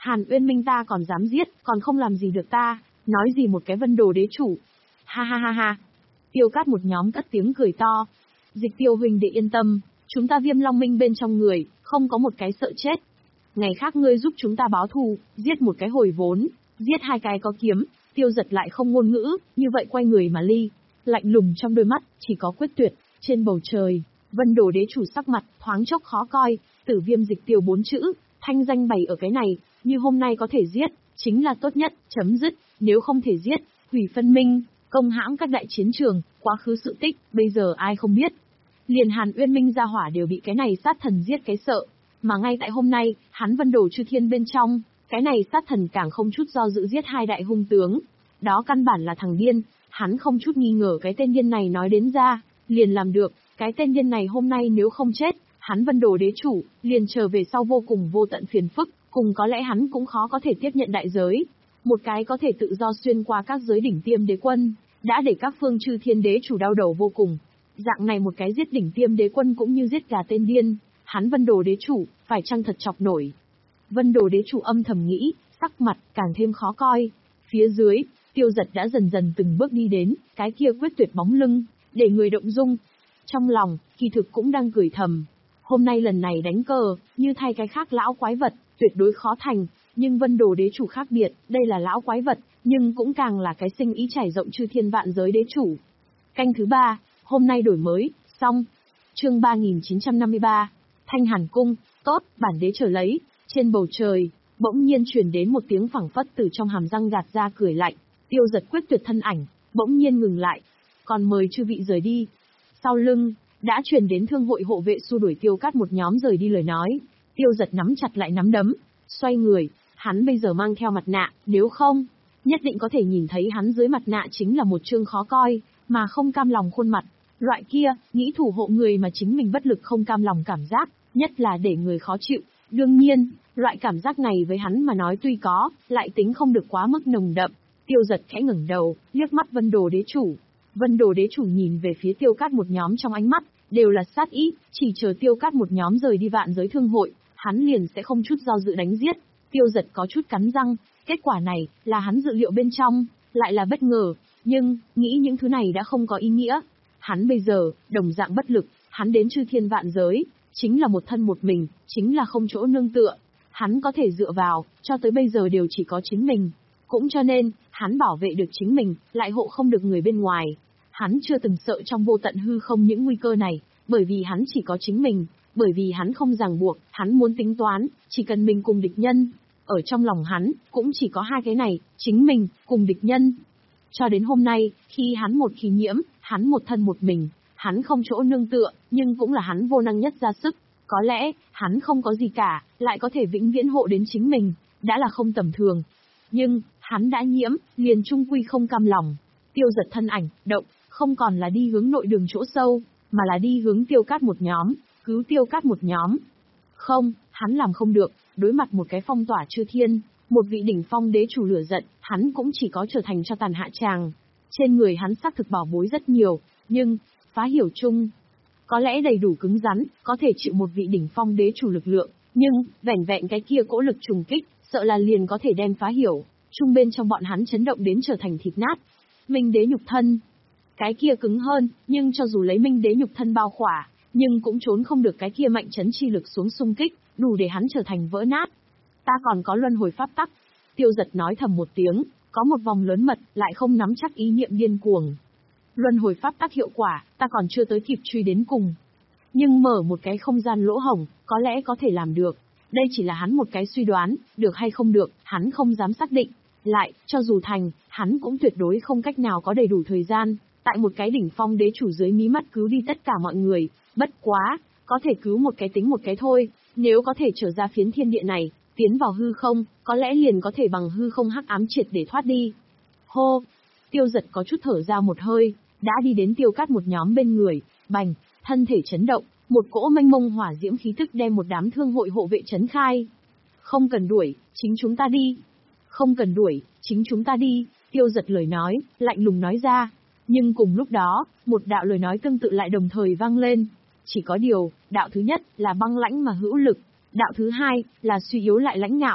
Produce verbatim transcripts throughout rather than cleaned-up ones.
Hàn Uyên Minh ta còn dám giết, còn không làm gì được ta, nói gì một cái Vân Đồ đế chủ. Ha ha ha ha. Tiêu Cát một nhóm cất tiếng cười to. Dịch Tiêu huynh đệ yên tâm, chúng ta Viêm Long Minh bên trong người, không có một cái sợ chết. Ngày khác ngươi giúp chúng ta báo thù, giết một cái hồi vốn, giết hai cái có kiếm. Tiêu Giật lại không ngôn ngữ, như vậy quay người mà ly, lạnh lùng trong đôi mắt, chỉ có quyết tuyệt. Trên bầu trời, Vân Đồ đế chủ sắc mặt, thoáng chốc khó coi, Tử Viêm Dịch Tiêu bốn chữ, thanh danh bày ở cái này, như hôm nay có thể giết, chính là tốt nhất, chấm dứt, nếu không thể giết, hủy phân minh, công hãm các đại chiến trường, quá khứ sự tích, bây giờ ai không biết. Liền Hàn Uyên Minh gia hỏa đều bị cái này sát thần giết cái sợ, mà ngay tại hôm nay, hắn Vân Đồ Chư Thiên bên trong, cái này sát thần càng không chút do dự giết hai đại hung tướng. Đó căn bản là thằng điên, hắn không chút nghi ngờ cái tên điên này nói đến ra, liền làm được, cái tên điên này hôm nay nếu không chết, hắn Vân Đồ đế chủ, liền trở về sau vô cùng vô tận phiền phức, cùng có lẽ hắn cũng khó có thể tiếp nhận đại giới. Một cái có thể tự do xuyên qua các giới đỉnh tiêm đế quân, đã để các phương chư thiên đế chủ đau đầu vô cùng. Dạng này một cái giết đỉnh tiêm đế quân cũng như giết gà tên điên, hắn Vân Đồ đế chủ, phải chăng thật chọc nổi. Vân Đồ đế chủ âm thầm nghĩ, sắc mặt càng thêm khó coi. Phía dưới, Tiêu Giật đã dần dần từng bước đi đến, cái kia quyết tuyệt bóng lưng, để người động dung. Trong lòng, kỳ thực cũng đang cười thầm. Hôm nay lần này đánh cờ, như thay cái khác lão quái vật, tuyệt đối khó thành, nhưng Vân Đồ đế chủ khác biệt, đây là lão quái vật, nhưng cũng càng là cái sinh ý trải rộng chư thiên vạn giới đế chủ. Canh thứ ba, hôm nay đổi mới, xong. Chương ba nghìn chín trăm năm mươi ba, Thanh Hàn Cung, tốt, bản đế chờ lấy. Trên bầu trời, bỗng nhiên truyền đến một tiếng phảng phất từ trong hàm răng gạt ra cười lạnh. Tiêu Giật quyết tuyệt thân ảnh, bỗng nhiên ngừng lại. Còn mời chư vị rời đi. Sau lưng, đã truyền đến thương hội hộ vệ xua đuổi Tiêu Cát một nhóm rời đi lời nói. Tiêu Giật nắm chặt lại nắm đấm, xoay người, hắn bây giờ mang theo mặt nạ, nếu không, nhất định có thể nhìn thấy hắn dưới mặt nạ chính là một trương khó coi, mà không cam lòng khuôn mặt. Loại kia, nghĩ thủ hộ người mà chính mình bất lực không cam lòng cảm giác, nhất là để người khó chịu. Đương nhiên, loại cảm giác này với hắn mà nói tuy có, lại tính không được quá mức nồng đậm. Tiêu Giật khẽ ngẩng đầu, liếc mắt Vân Đồ đế chủ. Vân Đồ đế chủ nhìn về phía Tiêu Cát một nhóm trong ánh mắt, đều là sát ý, chỉ chờ Tiêu Cát một nhóm rời đi vạn giới thương hội, hắn liền sẽ không chút do dự đánh giết. Tiêu Giật có chút cắn răng, kết quả này, là hắn dự liệu bên trong, lại là bất ngờ, nhưng, nghĩ những thứ này đã không có ý nghĩa. Hắn bây giờ, đồng dạng bất lực, hắn đến chư thiên vạn giới, chính là một thân một mình, chính là không chỗ nương tựa. Hắn có thể dựa vào, cho tới bây giờ đều chỉ có chính mình. Cũng cho nên, hắn bảo vệ được chính mình, lại hộ không được người bên ngoài. Hắn chưa từng sợ trong vô tận hư không những nguy cơ này, bởi vì hắn chỉ có chính mình, bởi vì hắn không ràng buộc, hắn muốn tính toán, chỉ cần mình cùng địch nhân. Ở trong lòng hắn, cũng chỉ có hai cái này, chính mình, cùng địch nhân. Cho đến hôm nay, khi hắn một khí nhiễm, hắn một thân một mình, hắn không chỗ nương tựa, nhưng cũng là hắn vô năng nhất ra sức. Có lẽ, hắn không có gì cả, lại có thể vĩnh viễn hộ đến chính mình, đã là không tầm thường. Nhưng, hắn đã nhiễm, liền trung quy không cam lòng. Tiêu Giật thân ảnh, động, không còn là đi hướng nội đường chỗ sâu, mà là đi hướng Tiêu Cát một nhóm, cứu Tiêu Cát một nhóm. Không, hắn làm không được, đối mặt một cái phong tỏa chư thiên, một vị đỉnh phong đế chủ lửa giận, hắn cũng chỉ có trở thành cho tàn hạ tràng. Trên người hắn xác thực bảo bối rất nhiều, nhưng, phá hiểu chung, có lẽ đầy đủ cứng rắn, có thể chịu một vị đỉnh phong đế chủ lực lượng, nhưng, vẻn vẹn cái kia cỗ lực trùng kích, sợ là liền có thể đem phá hiểu, chung bên trong bọn hắn chấn động đến trở thành thịt nát. Minh đế nhục thân, cái kia cứng hơn, nhưng cho dù lấy minh đế nhục thân bao khỏa, nhưng cũng trốn không được cái kia mạnh chấn chi lực xuống xung kích, đủ để hắn trở thành vỡ nát. Ta còn có luân hồi pháp tắc. Tiêu Giật nói thầm một tiếng, có một vòng lớn mật, lại không nắm chắc ý niệm điên cuồng. Luân hồi pháp tắc hiệu quả, ta còn chưa tới kịp truy đến cùng. Nhưng mở một cái không gian lỗ hổng, có lẽ có thể làm được. Đây chỉ là hắn một cái suy đoán, được hay không được, hắn không dám xác định. Lại, cho dù thành, hắn cũng tuyệt đối không cách nào có đầy đủ thời gian, tại một cái đỉnh phong đế chủ dưới mí mắt cứu đi tất cả mọi người. Bất quá, có thể cứu một cái tính một cái thôi, nếu có thể trở ra phiến thiên địa này, tiến vào hư không, có lẽ liền có thể bằng hư không hắc ám triệt để thoát đi. Hô! Tiêu Giật có chút thở ra một hơi, đã đi đến Tiêu Cát một nhóm bên người, bành, thân thể chấn động, một cỗ mênh mông hỏa diễm khí tức đem một đám thương hội hộ vệ chấn khai. Không cần đuổi, chính chúng ta đi. Không cần đuổi, chính chúng ta đi, Tiêu Giật lời nói, lạnh lùng nói ra. Nhưng cùng lúc đó, một đạo lời nói tương tự lại đồng thời vang lên. Chỉ có điều, đạo thứ nhất là băng lãnh mà hữu lực, đạo thứ hai là suy yếu lại lãnh ngạo.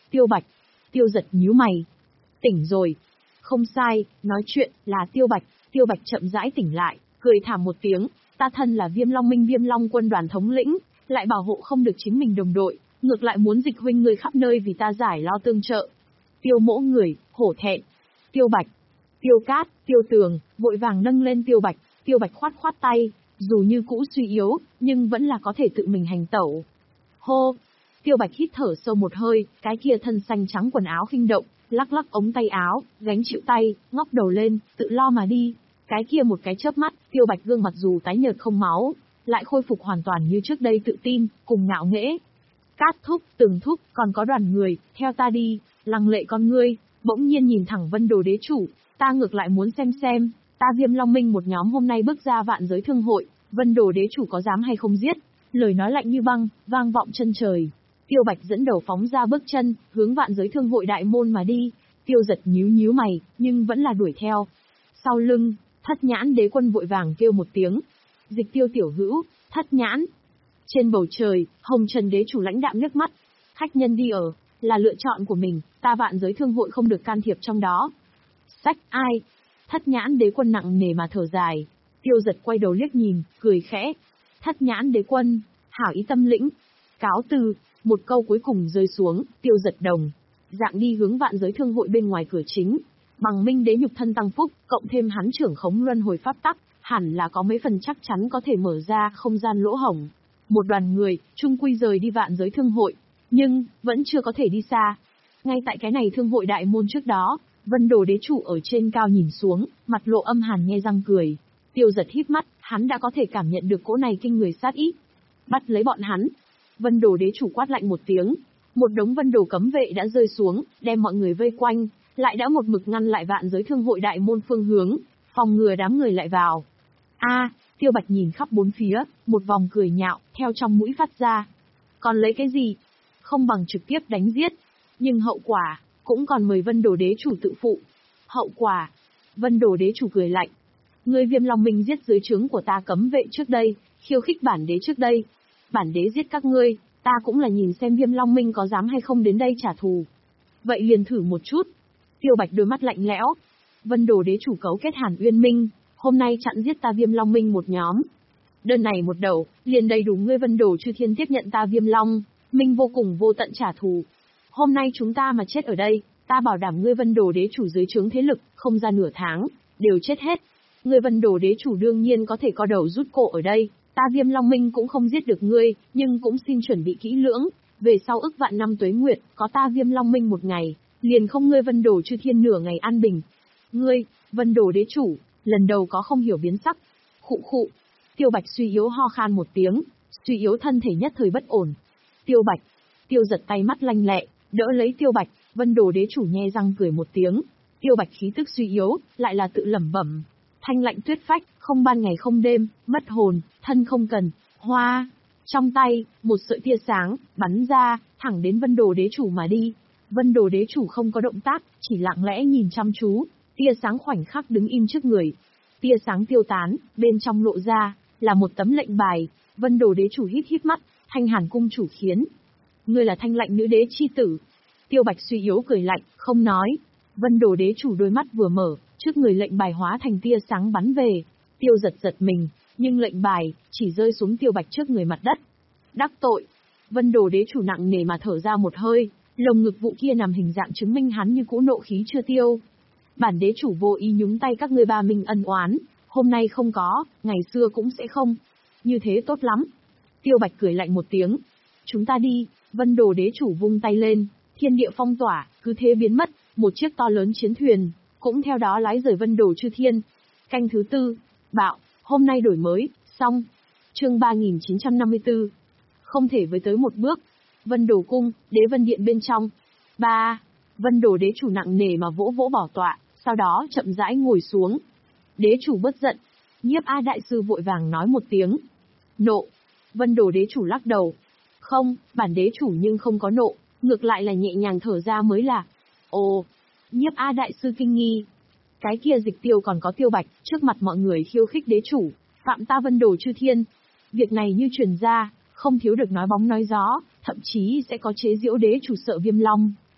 Tiêu Bạch. Tiêu Giật nhíu mày. Tỉnh rồi. Không sai, nói chuyện, là Tiêu Bạch. Tiêu Bạch chậm rãi tỉnh lại, cười thảm một tiếng. Ta thân là Viêm Long Minh Viêm Long quân đoàn thống lĩnh, lại bảo hộ không được chính mình đồng đội, ngược lại muốn Dịch huynh người khắp nơi vì ta giải lo tương trợ. Tiêu Mỗ người, hổ thẹn. Tiêu Bạch. Tiêu Cát, Tiêu Tường, vội vàng nâng lên Tiêu Bạch. Tiêu Bạch khoát khoát tay, dù như cũ suy yếu, nhưng vẫn là có thể tự mình hành tẩu. Hô. Tiêu Bạch hít thở sâu một hơi, cái kia thân xanh trắng quần áo khinh động, lắc lắc ống tay áo, gánh chịu tay, ngóc đầu lên, tự lo mà đi. Cái kia một cái chớp mắt, Tiêu Bạch gương mặt dù tái nhợt không máu, lại khôi phục hoàn toàn như trước đây tự tin, cùng ngạo nghễ. Cát thúc, Tường thúc, còn có đoàn người, theo ta đi. Lăng Lệ con ngươi, bỗng nhiên nhìn thẳng Vân Đồ đế chủ, ta ngược lại muốn xem xem, ta Viêm Long Minh một nhóm hôm nay bước ra vạn giới thương hội, Vân Đồ đế chủ có dám hay không giết. Lời nói lạnh như băng, vang vọng chân trời. Tiêu Bạch dẫn đầu phóng ra bước chân, hướng vạn giới thương hội đại môn mà đi. Tiêu Giật nhíu nhíu mày, nhưng vẫn là đuổi theo. Sau lưng, Thất Nhãn đế quân vội vàng kêu một tiếng. Dịch Tiêu tiểu hữu, Thất Nhãn. Trên bầu trời, Hồng Trần đế chủ lãnh đạm nước mắt. Khách nhân đi ở, là lựa chọn của mình, ta vạn giới thương hội không được can thiệp trong đó. Sách ai? Thất Nhãn đế quân nặng nề mà thở dài. Tiêu Giật quay đầu liếc nhìn, cười khẽ. Thất Nhãn đế quân, hảo ý tâm lĩnh. Cáo từ, một câu cuối cùng rơi xuống, Tiêu Giật đồng dạng đi hướng vạn giới thương hội bên ngoài cửa chính. Bằng Minh đế nhục thân tăng phúc, cộng thêm hắn trưởng khống luân hồi pháp tắc, hẳn là có mấy phần chắc chắn có thể mở ra không gian lỗ hổng. Một đoàn người, chung quy rời đi vạn giới thương hội, nhưng vẫn chưa có thể đi xa. Ngay tại cái này thương hội đại môn trước đó, Vân Đồ đế chủ ở trên cao nhìn xuống, mặt lộ âm hàn nhe răng cười. Tiêu Giật híp mắt, hắn đã có thể cảm nhận được cỗ này kinh người sát ý. Bắt lấy bọn hắn. Vân Đồ đế chủ quát lạnh một tiếng. Một đống Vân Đồ cấm vệ đã rơi xuống, đem mọi người vây quanh, lại đã một mực ngăn lại vạn giới thương hội đại môn phương hướng, phòng ngừa đám người lại vào. A, Tiêu Bạch nhìn khắp bốn phía, một vòng cười nhạo, theo trong mũi phát ra. Còn lấy cái gì? Không bằng trực tiếp đánh giết. Nhưng hậu quả, cũng còn mời Vân Đồ đế chủ tự phụ. Hậu quả? Vân Đồ đế chủ cười lạnh. Ngươi Viêm Long Minh giết dưới trướng của ta cấm vệ trước đây, khiêu khích bản đế trước đây. Bản đế giết các ngươi, ta cũng là nhìn xem Viêm Long Minh có dám hay không đến đây trả thù. Vậy liền thử một chút. Tiêu Bạch đôi mắt lạnh lẽo. Vân Đồ đế chủ cấu kết Hàn Uyên Minh, hôm nay chặn giết ta Viêm Long Minh một nhóm. Đơn này một đầu, liền đầy đủ ngươi Vân Đồ Chư Thiên tiếp nhận ta Viêm Long Minh vô cùng vô tận trả thù. Hôm nay chúng ta mà chết ở đây, ta bảo đảm ngươi Vân Đồ đế chủ dưới trướng thế lực, không ra nửa tháng, đều chết hết. Ngươi Vân Đồ đế chủ đương nhiên có thể co đầu rút cổ ở đây, ta Viêm Long Minh cũng không giết được ngươi, nhưng cũng xin chuẩn bị kỹ lưỡng, về sau ức vạn năm tuế nguyệt, có ta Viêm Long Minh một ngày, liền không ngươi Vân Đồ Chư Thiên nửa ngày an bình. Ngươi, Vân Đồ đế chủ, lần đầu có không hiểu biến sắc. Khụ khụ. Tiêu Bạch suy yếu ho khan một tiếng, suy yếu thân thể nhất thời bất ổn. Tiêu Bạch. Tiêu Giật tay mắt lanh lẹ, đỡ lấy Tiêu Bạch, Vân Đồ đế chủ nhe răng cười một tiếng. Tiêu Bạch khí tức suy yếu, lại là tự lẩm bẩm. Thanh lạnh tuyết phách, không ban ngày không đêm, mất hồn, thân không cần, hoa. Trong tay, một sợi tia sáng, bắn ra, thẳng đến Vân Đồ đế chủ mà đi. Vân Đồ đế chủ không có động tác, chỉ lặng lẽ nhìn chăm chú, tia sáng khoảnh khắc đứng im trước người. Tia sáng tiêu tán, bên trong lộ ra, là một tấm lệnh bài. Vân Đồ đế chủ híp híp mắt, Thanh Hàn cung chủ khiến. Ngươi là Thanh lạnh nữ đế chi tử. Tiêu Bạch suy yếu cười lạnh, không nói. Vân Đồ đế chủ đôi mắt vừa mở, trước người lệnh bài hóa thành tia sáng bắn về. Tiêu Giật giật mình, nhưng lệnh bài chỉ rơi xuống Tiêu Bạch trước người mặt đất. Đắc tội. Vân Đồ đế chủ nặng nề mà thở ra một hơi, lồng ngực vụ kia nằm hình dạng chứng minh hắn như cũ nộ khí chưa tiêu. Bản đế chủ vô ý nhúng tay các ngươi ba minh ân oán, hôm nay không có, ngày xưa cũng sẽ không. Như thế tốt lắm. Tiêu Bạch cười lạnh một tiếng. Chúng ta đi. Vân Đồ đế chủ vung tay lên, thiên địa phong tỏa, cứ thế biến mất, một chiếc to lớn chiến thuyền, cũng theo đó lái rời Vân Đồ Chư Thiên. Canh thứ tư, bạo, hôm nay đổi mới, xong. Chương ba nghìn chín trăm năm mươi tư. Không thể với tới một bước. Vân Đồ cung, Đế Vân điện bên trong. Ba. Vân Đồ đế chủ nặng nề mà vỗ vỗ bảo tọa, sau đó chậm rãi ngồi xuống. Đế chủ bất giận. Nhiếp A đại sư vội vàng nói một tiếng. Nộ. Vân Đồ đế chủ lắc đầu. Không, bản đế chủ nhưng không có nộ, ngược lại là nhẹ nhàng thở ra mới là. Ồ. Nhiếp A đại sư kinh nghi. Cái kia Dịch Tiêu còn có Tiêu Bạch, trước mặt mọi người khiêu khích đế chủ, phạm ta Vân Đồ Chư Thiên. Việc này như truyền ra, không thiếu được nói bóng nói gió, thậm chí sẽ có chế giễu đế chủ sợ Viêm Long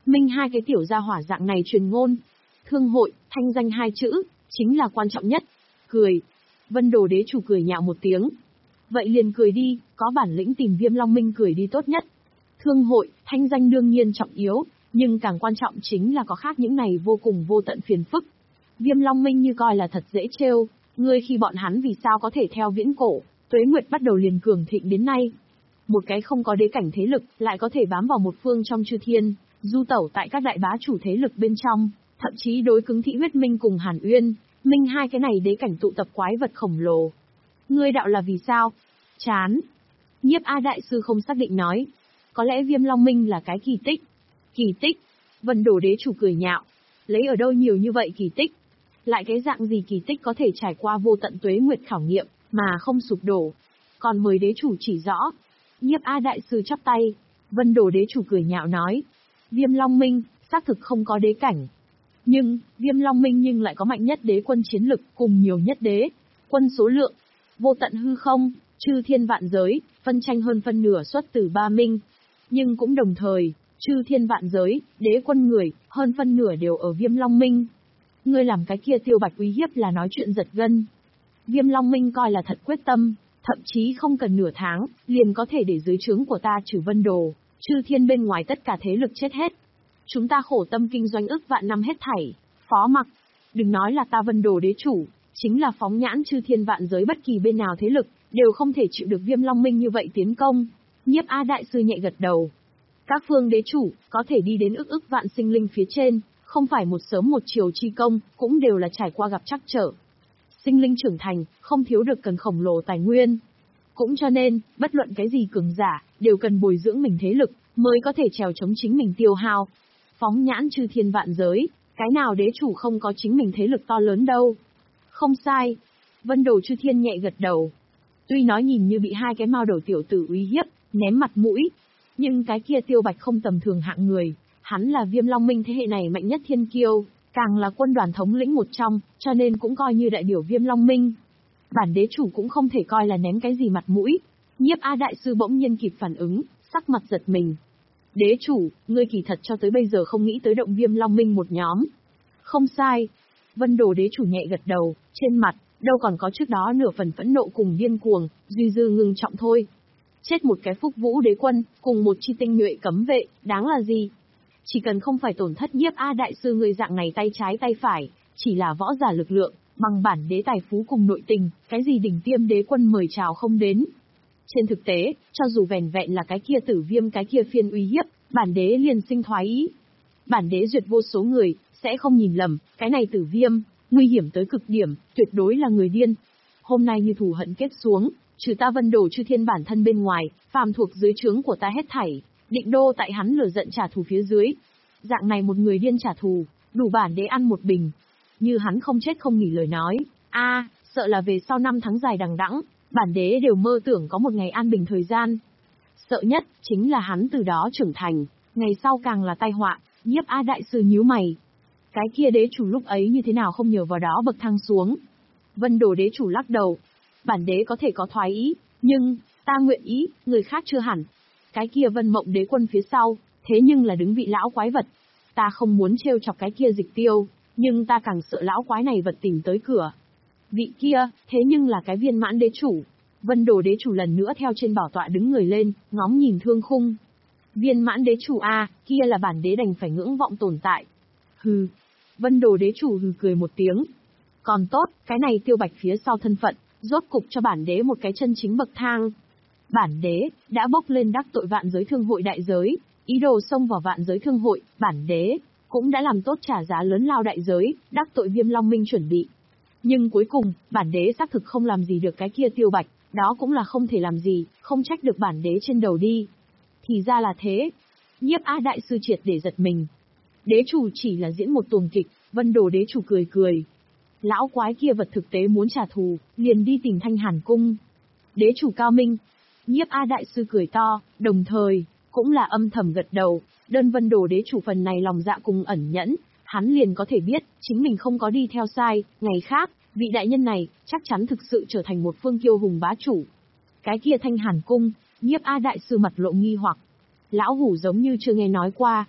Minh hai cái tiểu gia hỏa dạng này truyền ngôn. Thương hội, thanh danh hai chữ, chính là quan trọng nhất. Cười. Vân Đồ đế chủ cười nhạo một tiếng. Vậy liền cười đi, có bản lĩnh tìm Viêm Long Minh cười đi tốt nhất. Thương hội, thanh danh đương nhiên trọng yếu, nhưng càng quan trọng chính là có khác những này vô cùng vô tận phiền phức. Viêm Long Minh như coi là thật dễ trêu, ngươi khi bọn hắn vì sao có thể theo viễn cổ, tuế nguyệt bắt đầu liền cường thịnh đến nay. Một cái không có đế cảnh thế lực, lại có thể bám vào một phương trong chư thiên, du tẩu tại các đại bá chủ thế lực bên trong, thậm chí đối cứng Thị Huyết Minh cùng Hàn Uyên, Minh hai cái này đế cảnh tụ tập quái vật khổng lồ. Ngươi đạo là vì sao? Chán. Nhiếp A đại sư không xác định nói. Có lẽ Viêm Long Minh là cái kỳ tích. Kỳ tích? Vân Đồ đế chủ cười nhạo. Lấy ở đâu nhiều như vậy kỳ tích? Lại cái dạng gì kỳ tích có thể trải qua vô tận tuế nguyệt khảo nghiệm, mà không sụp đổ? Còn mời đế chủ chỉ rõ. Nhiếp A đại sư chắp tay. Vân Đồ đế chủ cười nhạo nói. Viêm Long Minh, xác thực không có đế cảnh. Nhưng, Viêm Long Minh nhưng lại có mạnh nhất đế quân chiến lực cùng nhiều nhất đế quân số lượng. Vô tận hư không, chư thiên vạn giới, phân tranh hơn phân nửa xuất từ ba minh. Nhưng cũng đồng thời, chư thiên vạn giới, đế quân người, hơn phân nửa đều ở Viêm Long Minh. Ngươi làm cái kia Tiêu Bạch uy hiếp là nói chuyện giật gân. Viêm Long Minh coi là thật quyết tâm, thậm chí không cần nửa tháng, liền có thể để dưới trướng của ta trừ Vân Đồ, chư thiên bên ngoài tất cả thế lực chết hết. Chúng ta khổ tâm kinh doanh ức vạn năm hết thảy, phó mặc. Đừng nói là ta Vân Đồ đế chủ, chính là phóng nhãn chư thiên vạn giới bất kỳ bên nào thế lực, đều không thể chịu được Viêm Long Minh như vậy tiến công. Nhiếp A đại sư nhẹ gật đầu. Các phương đế chủ, có thể đi đến ức ức vạn sinh linh phía trên, không phải một sớm một chiều chi công, cũng đều là trải qua gặp trắc trở. Sinh linh trưởng thành, không thiếu được cần khổng lồ tài nguyên. Cũng cho nên, bất luận cái gì cường giả, đều cần bồi dưỡng mình thế lực, mới có thể trèo chống chính mình tiêu hao. Phóng nhãn chư thiên vạn giới, cái nào đế chủ không có chính mình thế lực to lớn đâu. Không sai. Vân Đồ chư thiên nhẹ gật đầu. Tuy nói nhìn như bị hai cái mao đầu tiểu tử uy hiếp, ném mặt mũi, nhưng cái kia Tiêu Bạch không tầm thường hạng người, hắn là Viêm Long Minh thế hệ này mạnh nhất thiên kiêu, càng là quân đoàn thống lĩnh một trong, cho nên cũng coi như đại biểu Viêm Long Minh. Bản đế chủ cũng không thể coi là ném cái gì mặt mũi. Nhiếp A đại sư bỗng nhiên kịp phản ứng, sắc mặt giật mình. Đế chủ, ngươi kỳ thật cho tới bây giờ không nghĩ tới động Viêm Long Minh một nhóm. Không sai. Vân Đồ đế chủ nhẹ gật đầu, trên mặt, đâu còn có trước đó nửa phần phẫn nộ cùng điên cuồng, duy dư ngưng trọng thôi. Chết một cái Phúc Vũ đế quân, cùng một chi tinh nhuệ cấm vệ, đáng là gì? Chỉ cần không phải tổn thất Nhiếp A đại sư người dạng này tay trái tay phải, chỉ là võ giả lực lượng, bằng bản đế tài phú cùng nội tình, cái gì đỉnh tiêm đế quân mời chào không đến. Trên thực tế, cho dù vẻn vẹn là cái kia Tử Viêm cái kia phiên uy hiếp, bản đế liền sinh thoái ý. Bản đế duyệt vô số người, sẽ không nhìn lầm, cái này Tử Viêm, nguy hiểm tới cực điểm, tuyệt đối là người điên. Hôm nay như thù hận kết xuống, trừ ta Vân Đồ chư thiên bản thân bên ngoài, phàm thuộc dưới trướng của ta hết thảy, định đô tại hắn lửa giận trả thù phía dưới. Dạng này một người điên trả thù, đủ bản đế ăn một bình. Như hắn không chết không nghỉ lời nói, a, à, sợ là về sau năm tháng dài đằng đẵng, bản đế đều mơ tưởng có một ngày an bình thời gian. Sợ nhất chính là hắn từ đó trưởng thành, ngày sau càng là tai họa. Nhiếp A đại sư nhíu mày. Cái kia đế chủ lúc ấy như thế nào không nhờ vào đó bậc thang xuống. Vân Đồ đế chủ lắc đầu. Bản đế có thể có thoái ý, nhưng, ta nguyện ý, người khác chưa hẳn. Cái kia Vân Mộng đế quân phía sau, thế nhưng là đứng vị lão quái vật. Ta không muốn trêu chọc cái kia Dịch Tiêu, nhưng ta càng sợ lão quái này vật tìm tới cửa. Vị kia, thế nhưng là cái viên mãn đế chủ. Vân Đồ đế chủ lần nữa theo trên bảo tọa đứng người lên, ngóng nhìn Thương Khung. Viên mãn đế chủ a, kia là bản đế đành phải ngưỡng vọng tồn tại. Hừ. Vân Đồ đế chủ hừ cười một tiếng. Còn tốt, cái này Tiêu Bạch phía sau thân phận, rốt cục cho bản đế một cái chân chính bậc thang. Bản đế, đã bốc lên đắc tội vạn giới thương hội đại giới, ý đồ xông vào vạn giới thương hội, bản đế, cũng đã làm tốt trả giá lớn lao đại giới, đắc tội Viêm Long Minh chuẩn bị. Nhưng cuối cùng, bản đế xác thực không làm gì được cái kia Tiêu Bạch, đó cũng là không thể làm gì, không trách được bản đế trên đầu đi. Thì ra là thế. Nhiếp A đại sư triệt để giật mình. Đế chủ chỉ là diễn một tuồng kịch, Vân Đồ đế chủ cười cười. Lão quái kia vật thực tế muốn trả thù, liền đi tìm Thanh Hàn cung. Đế chủ cao minh. Nhiếp A đại sư cười to, đồng thời, cũng là âm thầm gật đầu, đơn Vân Đồ đế chủ phần này lòng dạ cùng ẩn nhẫn, hắn liền có thể biết, chính mình không có đi theo sai, ngày khác, vị đại nhân này, chắc chắn thực sự trở thành một phương kiêu hùng bá chủ. Cái kia Thanh Hàn cung, Nhiếp A đại sư mặt lộ nghi hoặc. Lão hủ giống như chưa nghe nói qua.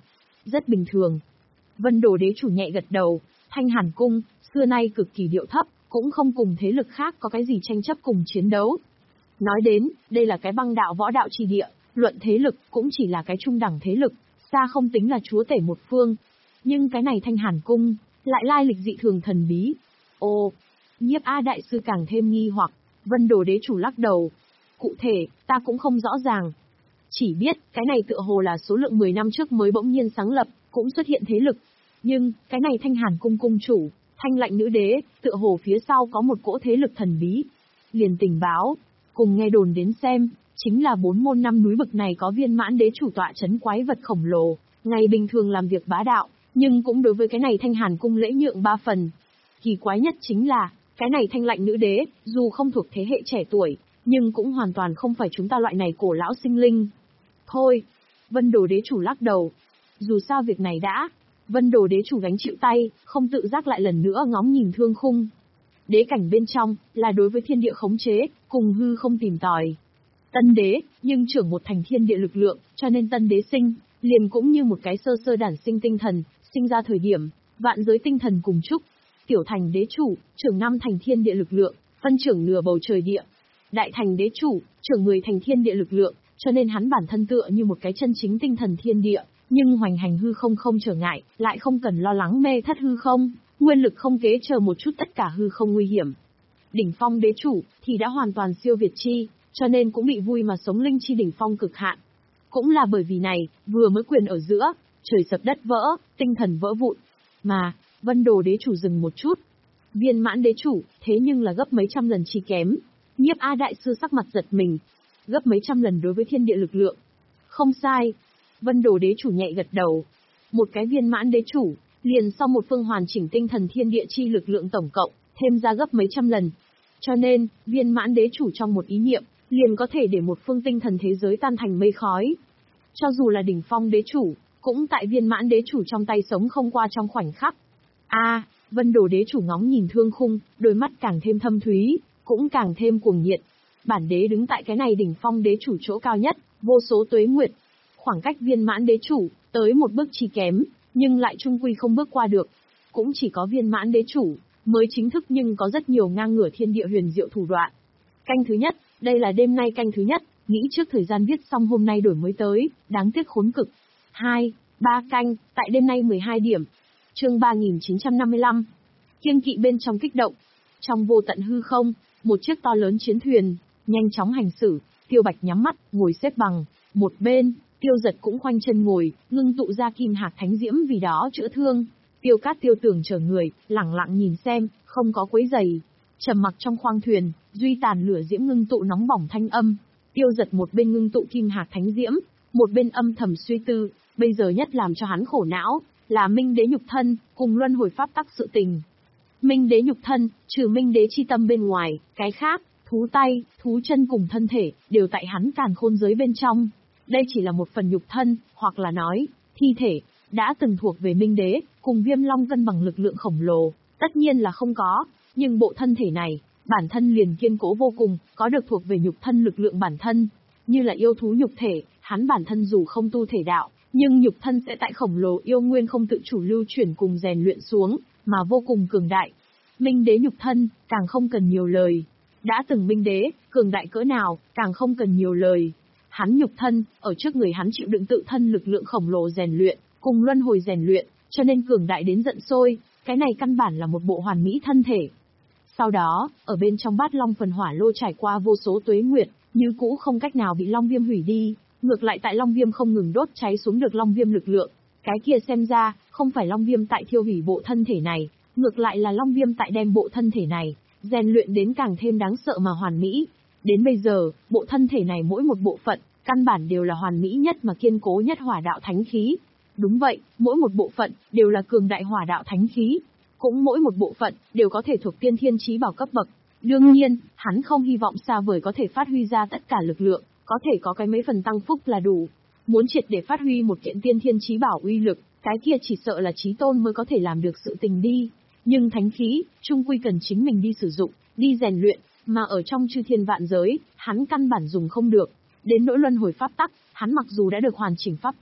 Rất bình thường. Vân Đồ đế chủ nhẹ gật đầu, Thanh Hàn Cung, xưa nay cực kỳ điệu thấp, cũng không cùng thế lực khác có cái gì tranh chấp cùng chiến đấu. Nói đến, đây là cái băng đạo võ đạo chi địa, luận thế lực cũng chỉ là cái trung đẳng thế lực, xa không tính là chúa tể một phương. Nhưng cái này Thanh Hàn Cung, lại lai lịch dị thường thần bí. Ồ, Nhiếp A đại sư càng thêm nghi hoặc, Vân Đồ đế chủ lắc đầu. Cụ thể, ta cũng không rõ ràng. Chỉ biết, cái này tựa hồ là số lượng mười năm trước mới bỗng nhiên sáng lập, cũng xuất hiện thế lực. Nhưng, cái này Thanh Hàn Cung cung chủ, Thanh Lạnh nữ đế, tựa hồ phía sau có một cỗ thế lực thần bí. Liền tình báo, cùng nghe đồn đến xem, chính là bốn môn năm núi bực này có viên mãn đế chủ tọa chấn quái vật khổng lồ, ngày bình thường làm việc bá đạo, nhưng cũng đối với cái này Thanh Hàn Cung lễ nhượng ba phần. Kỳ quái nhất chính là, cái này Thanh Lạnh nữ đế, dù không thuộc thế hệ trẻ tuổi, nhưng cũng hoàn toàn không phải chúng ta loại này cổ lão sinh linh. Thôi, Vân Đồ đế chủ lắc đầu. Dù sao việc này đã, Vân Đồ đế chủ gánh chịu tay, không tự giác lại lần nữa ngóng nhìn thương khung. Đế cảnh bên trong, là đối với thiên địa khống chế, cùng hư không tìm tòi. Tân đế, nhưng trưởng một thành thiên địa lực lượng, cho nên tân đế sinh, liền cũng như một cái sơ sơ đản sinh tinh thần, sinh ra thời điểm, vạn giới tinh thần cùng chúc. Tiểu thành đế chủ, trưởng năm thành thiên địa lực lượng, phân trưởng nửa bầu trời địa. Đại thành đế chủ, trưởng mười thành thiên địa lực lượng, cho nên hắn bản thân tựa như một cái chân chính tinh thần thiên địa, nhưng hoành hành hư không không trở ngại, lại không cần lo lắng mê thất hư không, nguyên lực không kế chờ một chút tất cả hư không nguy hiểm. Đỉnh phong đế chủ, thì đã hoàn toàn siêu việt chi, cho nên cũng bị vui mà sống linh chi đỉnh phong cực hạn. Cũng là bởi vì này, vừa mới quyền ở giữa, trời sập đất vỡ, tinh thần vỡ vụn. Mà, Vân Đồ đế chủ dừng một chút. Viên mãn đế chủ, thế nhưng là gấp mấy trăm lần chi kém. Nhiếp A đại sư sắc mặt giật mình. Gấp mấy trăm lần đối với thiên địa lực lượng. Không sai. Vân Đồ đế chủ nhẹ gật đầu. Một cái viên mãn đế chủ, liền sau một phương hoàn chỉnh tinh thần thiên địa chi lực lượng tổng cộng, thêm ra gấp mấy trăm lần. Cho nên, viên mãn đế chủ trong một ý niệm, liền có thể để một phương tinh thần thế giới tan thành mây khói. Cho dù là đỉnh phong đế chủ, cũng tại viên mãn đế chủ trong tay sống không qua trong khoảnh khắc. A, à, Vân Đồ đế chủ ngóng nhìn thương khung, đôi mắt càng thêm thâm thúy, cũng càng thêm cuồng nhiệt. Bản đế đứng tại cái này đỉnh phong đế chủ chỗ cao nhất, vô số tuế nguyệt. Khoảng cách viên mãn đế chủ, tới một bước chi kém, nhưng lại trung quy không bước qua được. Cũng chỉ có viên mãn đế chủ, mới chính thức nhưng có rất nhiều ngang ngửa thiên địa huyền diệu thủ đoạn. Canh thứ nhất, đây là đêm nay canh thứ nhất, nghĩ trước thời gian viết xong hôm nay đổi mới tới, đáng tiếc khốn cực. Hai, ba canh, tại đêm nay mười hai điểm. Chương ba nghìn chín trăm năm mươi lăm. Kiêng kỵ bên trong kích động. Trong vô tận hư không, một chiếc to lớn chiến thuyền, nhanh chóng hành xử, Tiêu Bạch nhắm mắt, ngồi xếp bằng. Một bên, Tiêu Giật cũng khoanh chân ngồi, ngưng tụ ra kim hạc thánh diễm vì đó chữa thương. Tiêu Cát Tiêu Tưởng chờ người, lẳng lặng nhìn xem, không có quấy giày. Trầm mặc trong khoang thuyền, duy tàn lửa diễm ngưng tụ nóng bỏng thanh âm. Tiêu Giật một bên ngưng tụ kim hạc thánh diễm, một bên âm thầm suy tư, bây giờ nhất làm cho hắn khổ não, là Minh Đế nhục thân, cùng luân hồi pháp tắc sự tình. Minh Đế nhục thân, trừ Minh Đế chi tâm bên ngoài, cái khác, thú tay, thú chân cùng thân thể, đều tại hắn càn khôn giới bên trong. Đây chỉ là một phần nhục thân, hoặc là nói, thi thể, đã từng thuộc về Minh Đế, cùng Viêm Long cân bằng lực lượng khổng lồ, tất nhiên là không có, nhưng bộ thân thể này, bản thân liền kiên cố vô cùng, có được thuộc về nhục thân lực lượng bản thân. Như là yêu thú nhục thể, hắn bản thân dù không tu thể đạo, nhưng nhục thân sẽ tại khổng lồ yêu nguyên không tự chủ lưu chuyển cùng rèn luyện xuống, mà vô cùng cường đại. Minh Đế nhục thân, càng không cần nhiều lời. Đã từng Minh Đế, cường đại cỡ nào, càng không cần nhiều lời. Hắn nhục thân, ở trước người hắn chịu đựng tự thân lực lượng khổng lồ rèn luyện, cùng luân hồi rèn luyện, cho nên cường đại đến giận sôi, cái này căn bản là một bộ hoàn mỹ thân thể. Sau đó, ở bên trong bát long phần hỏa lô trải qua vô số tuế nguyệt, như cũ không cách nào bị long viêm hủy đi, ngược lại tại long viêm không ngừng đốt cháy xuống được long viêm lực lượng. Cái kia xem ra, không phải long viêm tại thiêu hủy bộ thân thể này, ngược lại là long viêm tại đem bộ thân thể này, rèn luyện đến càng thêm đáng sợ mà hoàn mỹ. Đến bây giờ, bộ thân thể này mỗi một bộ phận, căn bản đều là hoàn mỹ nhất mà kiên cố nhất hỏa đạo thánh khí. Đúng vậy, mỗi một bộ phận, đều là cường đại hỏa đạo thánh khí. Cũng mỗi một bộ phận, đều có thể thuộc tiên thiên chí bảo cấp bậc. Đương nhiên, hắn không hy vọng xa vời có thể phát huy ra tất cả lực lượng, có thể có cái mấy phần tăng phúc là đủ. Muốn triệt để phát huy một kiện tiên thiên chí bảo uy lực, cái kia chỉ sợ là chí tôn mới có thể làm được sự tình đi. Nhưng thánh khí, chung quy cần chính mình đi sử dụng, đi rèn luyện, mà ở trong chư thiên vạn giới, hắn căn bản dùng không được. Đến nỗi luân hồi pháp tắc, hắn mặc dù đã được hoàn chỉnh pháp tắc,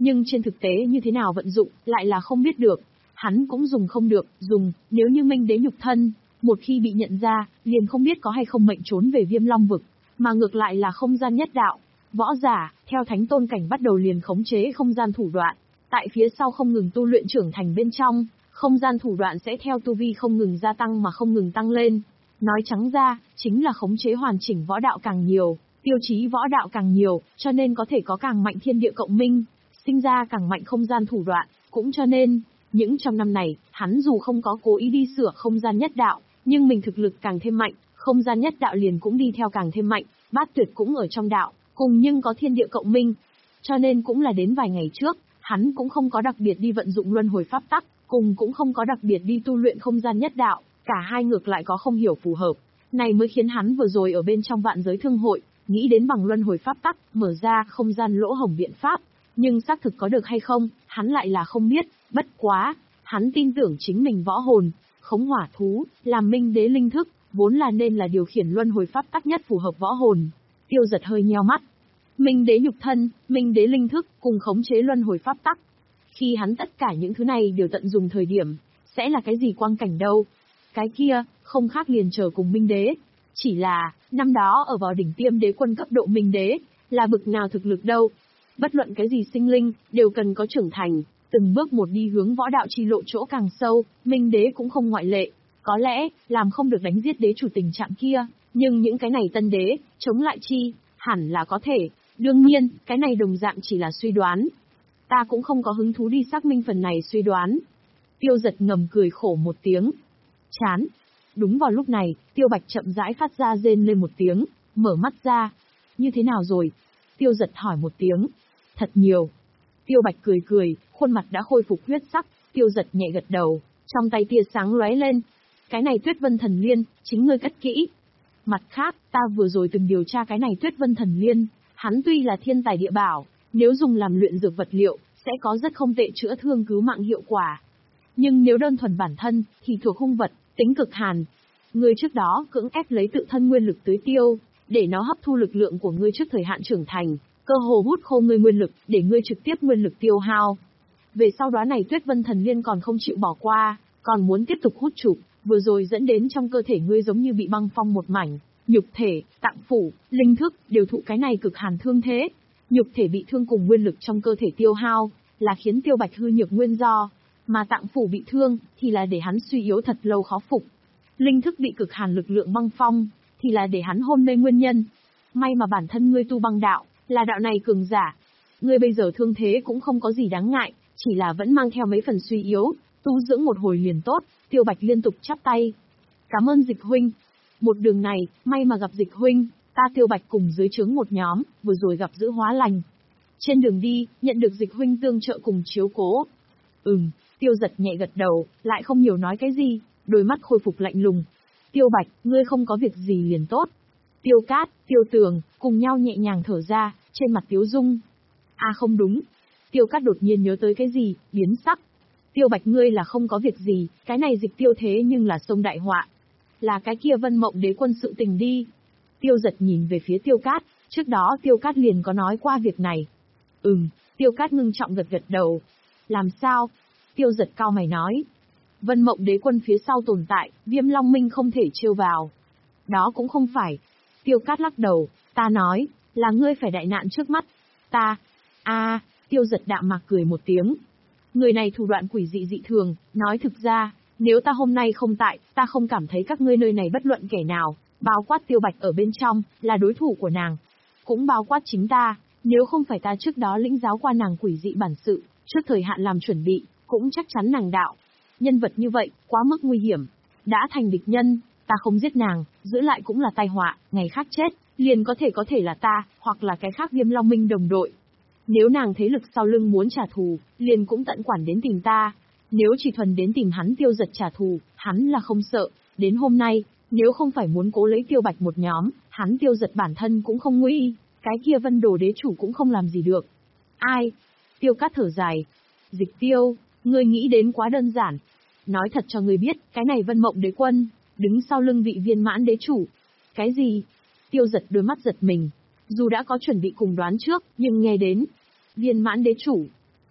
Nhưng trên thực tế như thế nào vận dụng, lại là không biết được. Hắn cũng dùng không được, dùng, nếu như minh đế nhục thân, một khi bị nhận ra, liền không biết có hay không mệnh trốn về Viêm Long vực, mà ngược lại là không gian nhất đạo. Võ giả, theo thánh tôn cảnh bắt đầu liền khống chế không gian thủ đoạn, tại phía sau không ngừng tu luyện trưởng thành bên trong, không gian thủ đoạn sẽ theo tu vi không ngừng gia tăng mà không ngừng tăng lên. Nói trắng ra, chính là khống chế hoàn chỉnh võ đạo càng nhiều, tiêu chí võ đạo càng nhiều, cho nên có thể có càng mạnh thiên địa cộng minh, sinh ra càng mạnh không gian thủ đoạn, cũng cho nên, những trong năm này, hắn dù không có cố ý đi sửa không gian nhất đạo, nhưng mình thực lực càng thêm mạnh, không gian nhất đạo liền cũng đi theo càng thêm mạnh, bát tuyệt cũng ở trong đạo, cùng nhưng có thiên địa cộng minh. Cho nên cũng là đến vài ngày trước, hắn cũng không có đặc biệt đi vận dụng luân hồi pháp tắc, cùng cũng không có đặc biệt đi tu luyện không gian nhất đạo, cả hai ngược lại có không hiểu phù hợp. Này mới khiến hắn vừa rồi ở bên trong vạn giới thương hội, nghĩ đến bằng luân hồi pháp tắc, mở ra không gian lỗ hổng biện pháp. Nhưng xác thực có được hay không, hắn lại là không biết, bất quá, hắn tin tưởng chính mình võ hồn, khống hỏa thú, làm minh đế linh thức, vốn là nên là điều khiển luân hồi pháp tắc nhất phù hợp võ hồn. Tiêu Giật hơi nheo mắt. Minh đế nhục thân, minh đế linh thức, cùng khống chế luân hồi pháp tắc. Khi hắn tất cả những thứ này đều tận dùng thời điểm, sẽ là cái gì quang cảnh đâu? Cái kia, không khác liền chờ cùng minh đế. Chỉ là, năm đó ở vào đỉnh tiêm đế quân cấp độ minh đế, là bực nào thực lực đâu? Bất luận cái gì sinh linh, đều cần có trưởng thành, từng bước một đi hướng võ đạo chi lộ chỗ càng sâu, minh đế cũng không ngoại lệ. Có lẽ, làm không được đánh giết đế chủ tình trạng kia, nhưng những cái này tân đế, chống lại chi, hẳn là có thể. Đương nhiên, cái này đồng dạng chỉ là suy đoán. Ta cũng không có hứng thú đi xác minh phần này suy đoán. Tiêu Giật ngầm cười khổ một tiếng. Chán. Đúng vào lúc này, Tiêu Bạch chậm rãi phát ra rên lên một tiếng, mở mắt ra. Như thế nào rồi? Tiêu Giật hỏi một tiếng. Thật nhiều. Tiêu Bạch cười cười, khuôn mặt đã khôi phục huyết sắc, Tiêu Giật nhẹ gật đầu, trong tay tia sáng lóe lên. Cái này Tuyết Vân Thần Liên, chính ngươi cất kỹ. Mặt khác, ta vừa rồi từng điều tra cái này Tuyết Vân Thần Liên, hắn tuy là thiên tài địa bảo, nếu dùng làm luyện dược vật liệu, sẽ có rất không tệ chữa thương cứu mạng hiệu quả. Nhưng nếu đơn thuần bản thân, thì thuộc hung vật, tính cực hàn. Ngươi trước đó cưỡng ép lấy tự thân nguyên lực tưới tiêu, để nó hấp thu lực lượng của ngươi trước thời hạn trưởng thành, cơ hồ hút khô ngươi nguyên lực, để ngươi trực tiếp nguyên lực tiêu hao. Về sau đó này Tuyết Vân Thần Liên còn không chịu bỏ qua, còn muốn tiếp tục hút trục, vừa rồi dẫn đến trong cơ thể ngươi giống như bị băng phong một mảnh, nhục thể, tạng phủ, linh thức đều thụ cái này cực hàn thương thế. Nhục thể bị thương cùng nguyên lực trong cơ thể tiêu hao, là khiến Tiêu Bạch hư nhược nguyên do, mà tạng phủ bị thương thì là để hắn suy yếu thật lâu khó phục. Linh thức bị cực hàn lực lượng băng phong, thì là để hắn hôn mê nguyên nhân. May mà bản thân ngươi tu băng đạo, là đạo này cường giả. Ngươi bây giờ thương thế cũng không có gì đáng ngại, chỉ là vẫn mang theo mấy phần suy yếu, tu dưỡng một hồi liền tốt. Tiêu Bạch liên tục chắp tay. Cảm ơn Dịch huynh. Một đường này, may mà gặp Dịch huynh, ta Tiêu Bạch cùng dưới trướng một nhóm, vừa rồi gặp giữ hóa lành. Trên đường đi, nhận được Dịch huynh tương trợ cùng chiếu cố. Ừm, Tiêu Giật nhẹ gật đầu, lại không nhiều nói cái gì, đôi mắt khôi phục lạnh lùng. Tiêu Bạch, ngươi không có việc gì liền tốt. Tiêu Cát, Tiêu Tường, cùng nhau nhẹ nhàng thở ra, trên mặt Tiếu Dung. À không đúng. Tiêu Cát đột nhiên nhớ tới cái gì, biến sắc. Tiêu Bạch ngươi là không có việc gì, cái này Dịch tiêu thế nhưng là sông đại họa. Là cái kia Vân Mộng đế quân sự tình đi. Tiêu Giật nhìn về phía Tiêu Cát, trước đó Tiêu Cát liền có nói qua việc này. Ừm, Tiêu Cát ngưng trọng gật gật đầu. Làm sao? Tiêu Giật cao mày nói. Vân Mộng đế quân phía sau tồn tại, Viêm Long Minh không thể trêu vào. Đó cũng không phải. Tiêu Cát lắc đầu, ta nói, là ngươi phải đại nạn trước mắt. Ta, a, à, Tiêu Giật đạm mạc cười một tiếng. Người này thủ đoạn quỷ dị dị thường, nói thực ra, nếu ta hôm nay không tại, ta không cảm thấy các ngươi nơi này bất luận kẻ nào, bao quát Tiêu Bạch ở bên trong, là đối thủ của nàng. Cũng bao quát chính ta, nếu không phải ta trước đó lĩnh giáo qua nàng quỷ dị bản sự, trước thời hạn làm chuẩn bị, cũng chắc chắn nàng đạo. Nhân vật như vậy, quá mức nguy hiểm. Đã thành địch nhân, ta không giết nàng, giữ lại cũng là tai họa, ngày khác chết, liền có thể có thể là ta, hoặc là cái khác Viêm Long Minh đồng đội. Nếu nàng thế lực sau lưng muốn trả thù, liền cũng tận quản đến tìm ta. Nếu chỉ thuần đến tìm hắn Tiêu Giật trả thù, hắn là không sợ. Đến hôm nay, nếu không phải muốn cố lấy Tiêu Bạch một nhóm, hắn Tiêu Giật bản thân cũng không nguy. Cái kia Vân Đồ đế chủ cũng không làm gì được. Ai? Tiêu Cát thở dài. Dịch Tiêu, ngươi nghĩ đến quá đơn giản. Nói thật cho ngươi biết, cái này Vân Mộng đế quân, đứng sau lưng vị viên mãn đế chủ. Cái gì? Tiêu Giật đôi mắt giật mình. Dù đã có chuẩn bị cùng đoán trước, nhưng nghe đến viên mãn đế chủ,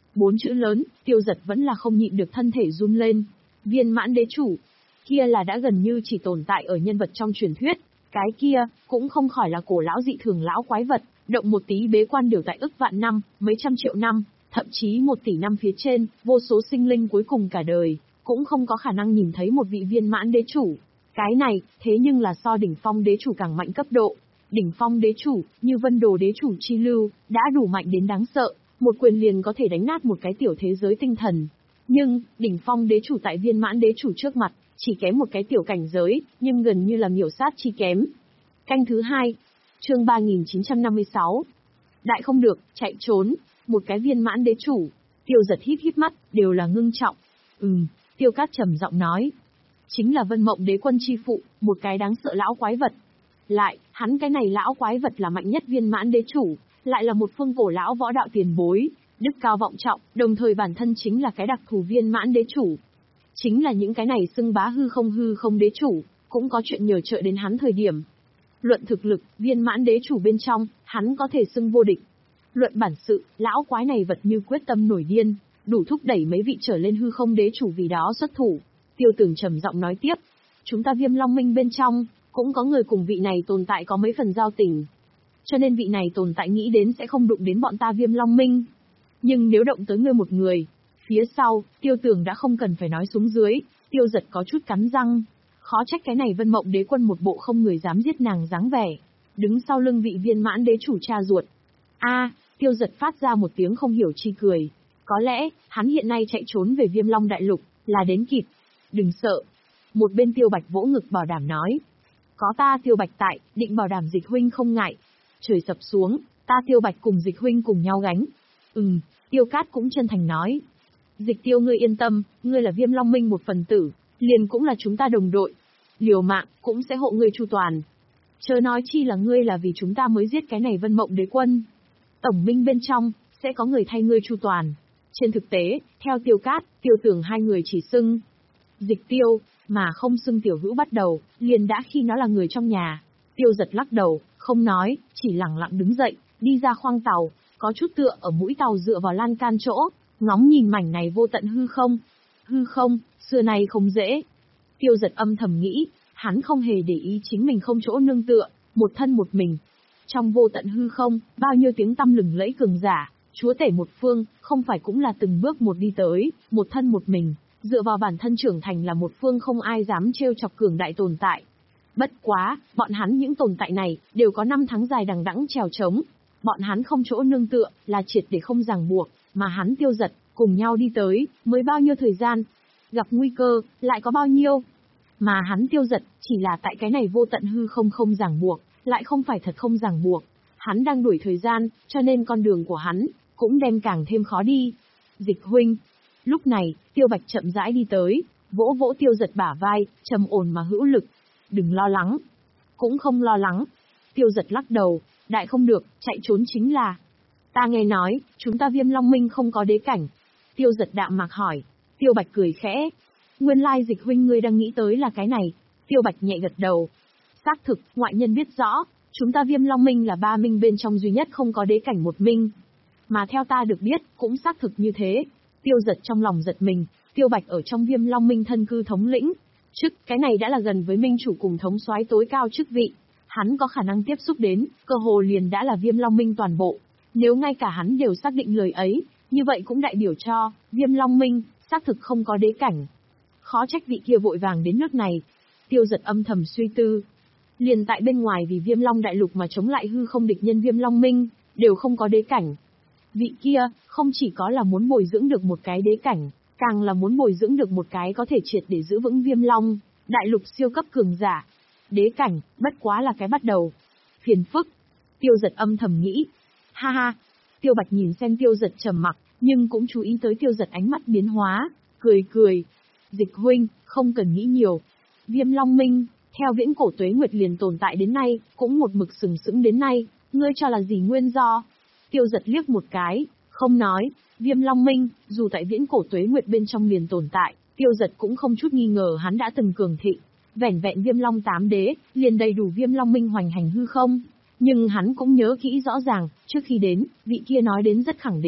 Bốn chữ lớn, Tiêu Dật vẫn là không nhịn được thân thể run lên. Viên mãn đế chủ. Kia là đã gần như chỉ tồn tại ở nhân vật trong truyền thuyết. Cái kia, cũng không khỏi là cổ lão dị thường lão quái vật, động một tí bế quan điều tại ức vạn năm, mấy trăm triệu năm, thậm chí một tỷ năm phía trên, vô số sinh linh cuối cùng cả đời, cũng không có khả năng nhìn thấy một vị viên mãn đế chủ. Cái này, thế nhưng là so đỉnh phong đế chủ càng mạnh cấp độ. Đỉnh phong đế chủ, như Vân Đồ đế chủ chi lưu, đã đủ mạnh đến đáng sợ, một quyền liền có thể đánh nát một cái tiểu thế giới tinh thần. Nhưng, đỉnh phong đế chủ tại viên mãn đế chủ trước mặt, chỉ kém một cái tiểu cảnh giới, nhưng gần như là miểu sát chi kém. Canh thứ hai, chương ba nghìn chín trăm năm mươi sáu. Đại không được, chạy trốn, một cái viên mãn đế chủ. Tiêu Dật híp híp mắt, đều là ngưng trọng. Ừm, Tiêu Cát trầm giọng nói. Chính là Vân Mộng đế quân chi phụ, một cái đáng sợ lão quái vật. Lại, hắn cái này lão quái vật là mạnh nhất viên mãn đế chủ, lại là một phương cổ lão võ đạo tiền bối, đức cao vọng trọng, đồng thời bản thân chính là cái đặc thù viên mãn đế chủ. Chính là những cái này xưng bá hư không hư không đế chủ, cũng có chuyện nhờ trợ đến hắn thời điểm. Luận thực lực, viên mãn đế chủ bên trong, hắn có thể xưng vô địch. Luận bản sự, lão quái này vật như quyết tâm nổi điên, đủ thúc đẩy mấy vị trở lên hư không đế chủ vì đó xuất thủ. Tiêu Tường trầm giọng nói tiếp, chúng ta Viêm Long Minh bên trong, cũng có người cùng vị này tồn tại có mấy phần giao tình. Cho nên vị này tồn tại nghĩ đến sẽ không đụng đến bọn ta Viêm Long Minh. Nhưng nếu động tới ngươi một người, phía sau, Tiêu Tường đã không cần phải nói xuống dưới, Tiêu Dật có chút cắn răng. Khó trách cái này Vân Mộng đế quân một bộ không người dám giết nàng dáng vẻ. Đứng sau lưng vị viên mãn đế chủ cha ruột. A, Tiêu Dật phát ra một tiếng không hiểu chi cười. Có lẽ, hắn hiện nay chạy trốn về Viêm Long Đại Lục, là đến kịp. Đừng sợ. Một bên Tiêu Bạch vỗ ngực bảo đảm nói. Có ta Tiêu Bạch tại, định bảo đảm Dịch huynh không ngại. Trời sập xuống, ta Tiêu Bạch cùng Dịch huynh cùng nhau gánh. Ừm, Tiêu Cát cũng chân thành nói. Dịch Tiêu ngươi yên tâm, ngươi là Viêm Long Minh một phần tử, liền cũng là chúng ta đồng đội. Liều mạng, cũng sẽ hộ ngươi chu toàn. Chớ nói chi là ngươi là vì chúng ta mới giết cái này Vân Mộng đế quân. Tổng minh bên trong, sẽ có người thay ngươi chu toàn. Trên thực tế, theo Tiêu Cát, Tiêu Tường hai người chỉ xưng Dịch Tiêu, mà không xưng Tiểu Hữu bắt đầu, liền đã khi nó là người trong nhà. Tiêu Dật lắc đầu, không nói, chỉ lẳng lặng đứng dậy, đi ra khoang tàu, có chút tựa ở mũi tàu dựa vào lan can chỗ, ngóng nhìn mảnh này vô tận hư không. Hư không, xưa nay không dễ. Tiêu Dật âm thầm nghĩ, hắn không hề để ý chính mình không chỗ nương tựa, một thân một mình. Trong vô tận hư không, bao nhiêu tiếng tăm lừng lẫy cường giả, chúa tể một phương, không phải cũng là từng bước một đi tới, một thân một mình, dựa vào bản thân trưởng thành là một phương không ai dám trêu chọc cường đại tồn tại. Bất quá, bọn hắn những tồn tại này, đều có năm tháng dài đằng đẵng trèo trống. Bọn hắn không chỗ nương tựa, là triệt để không ràng buộc, mà hắn Tiêu Dật, cùng nhau đi tới, mới bao nhiêu thời gian. Gặp nguy cơ, lại có bao nhiêu. Mà hắn Tiêu Dật, chỉ là tại cái này vô tận hư không không ràng buộc, lại không phải thật không ràng buộc. Hắn đang đuổi thời gian, cho nên con đường của hắn, cũng đem càng thêm khó đi. Dịch huynh. Lúc này, Tiêu Bạch chậm rãi đi tới, vỗ vỗ Tiêu Dật bả vai, trầm ổn mà hữu lực. Đừng lo lắng. Cũng không lo lắng. Tiêu Dật lắc đầu, đại không được, chạy trốn chính là. Ta nghe nói, chúng ta Viêm Long Minh không có đế cảnh. Tiêu Dật đạm mạc hỏi. Tiêu Bạch cười khẽ. Nguyên lai Dịch huynh ngươi đang nghĩ tới là cái này. Tiêu Bạch nhẹ gật đầu. Xác thực, ngoại nhân biết rõ, chúng ta Viêm Long Minh là ba minh bên trong duy nhất không có đế cảnh một minh. Mà theo ta được biết, cũng xác thực như thế. Tiêu Dật trong lòng giật mình, Tiêu Bạch ở trong Viêm Long Minh thân cư thống lĩnh. Chức, cái này đã là gần với minh chủ cùng thống soái tối cao chức vị. Hắn có khả năng tiếp xúc đến, cơ hồ liền đã là Viêm Long Minh toàn bộ. Nếu ngay cả hắn đều xác định lời ấy, như vậy cũng đại biểu cho, Viêm Long Minh, xác thực không có đế cảnh. Khó trách vị kia vội vàng đến nước này. Tiêu Dật âm thầm suy tư. Liền tại bên ngoài vì Viêm Long Đại Lục mà chống lại hư không địch nhân Viêm Long Minh, đều không có đế cảnh. Vị kia, không chỉ có là muốn bồi dưỡng được một cái đế cảnh, càng là muốn bồi dưỡng được một cái có thể triệt để giữ vững Viêm Long Đại Lục siêu cấp cường giả. Đế cảnh, bất quá là cái bắt đầu. Phiền phức. Tiêu Dật âm thầm nghĩ. Ha ha. Tiêu Bạch nhìn xem Tiêu Dật trầm mặc, nhưng cũng chú ý tới Tiêu Dật ánh mắt biến hóa, cười cười. Dịch huynh, không cần nghĩ nhiều. Viêm Long Minh, theo viễn cổ tuế nguyệt liền tồn tại đến nay, cũng một mực sừng sững đến nay, ngươi cho là gì nguyên do? Tiêu Dật liếc một cái, không nói. Viêm Long Minh, dù tại viễn cổ tuế nguyệt bên trong liền tồn tại, Tiêu Dật cũng không chút nghi ngờ hắn đã từng cường thịnh. Vẻn vẹn Viêm Long tám đế, liền đầy đủ Viêm Long Minh hoành hành hư không. Nhưng hắn cũng nhớ kỹ rõ ràng, trước khi đến, vị kia nói đến rất khẳng định,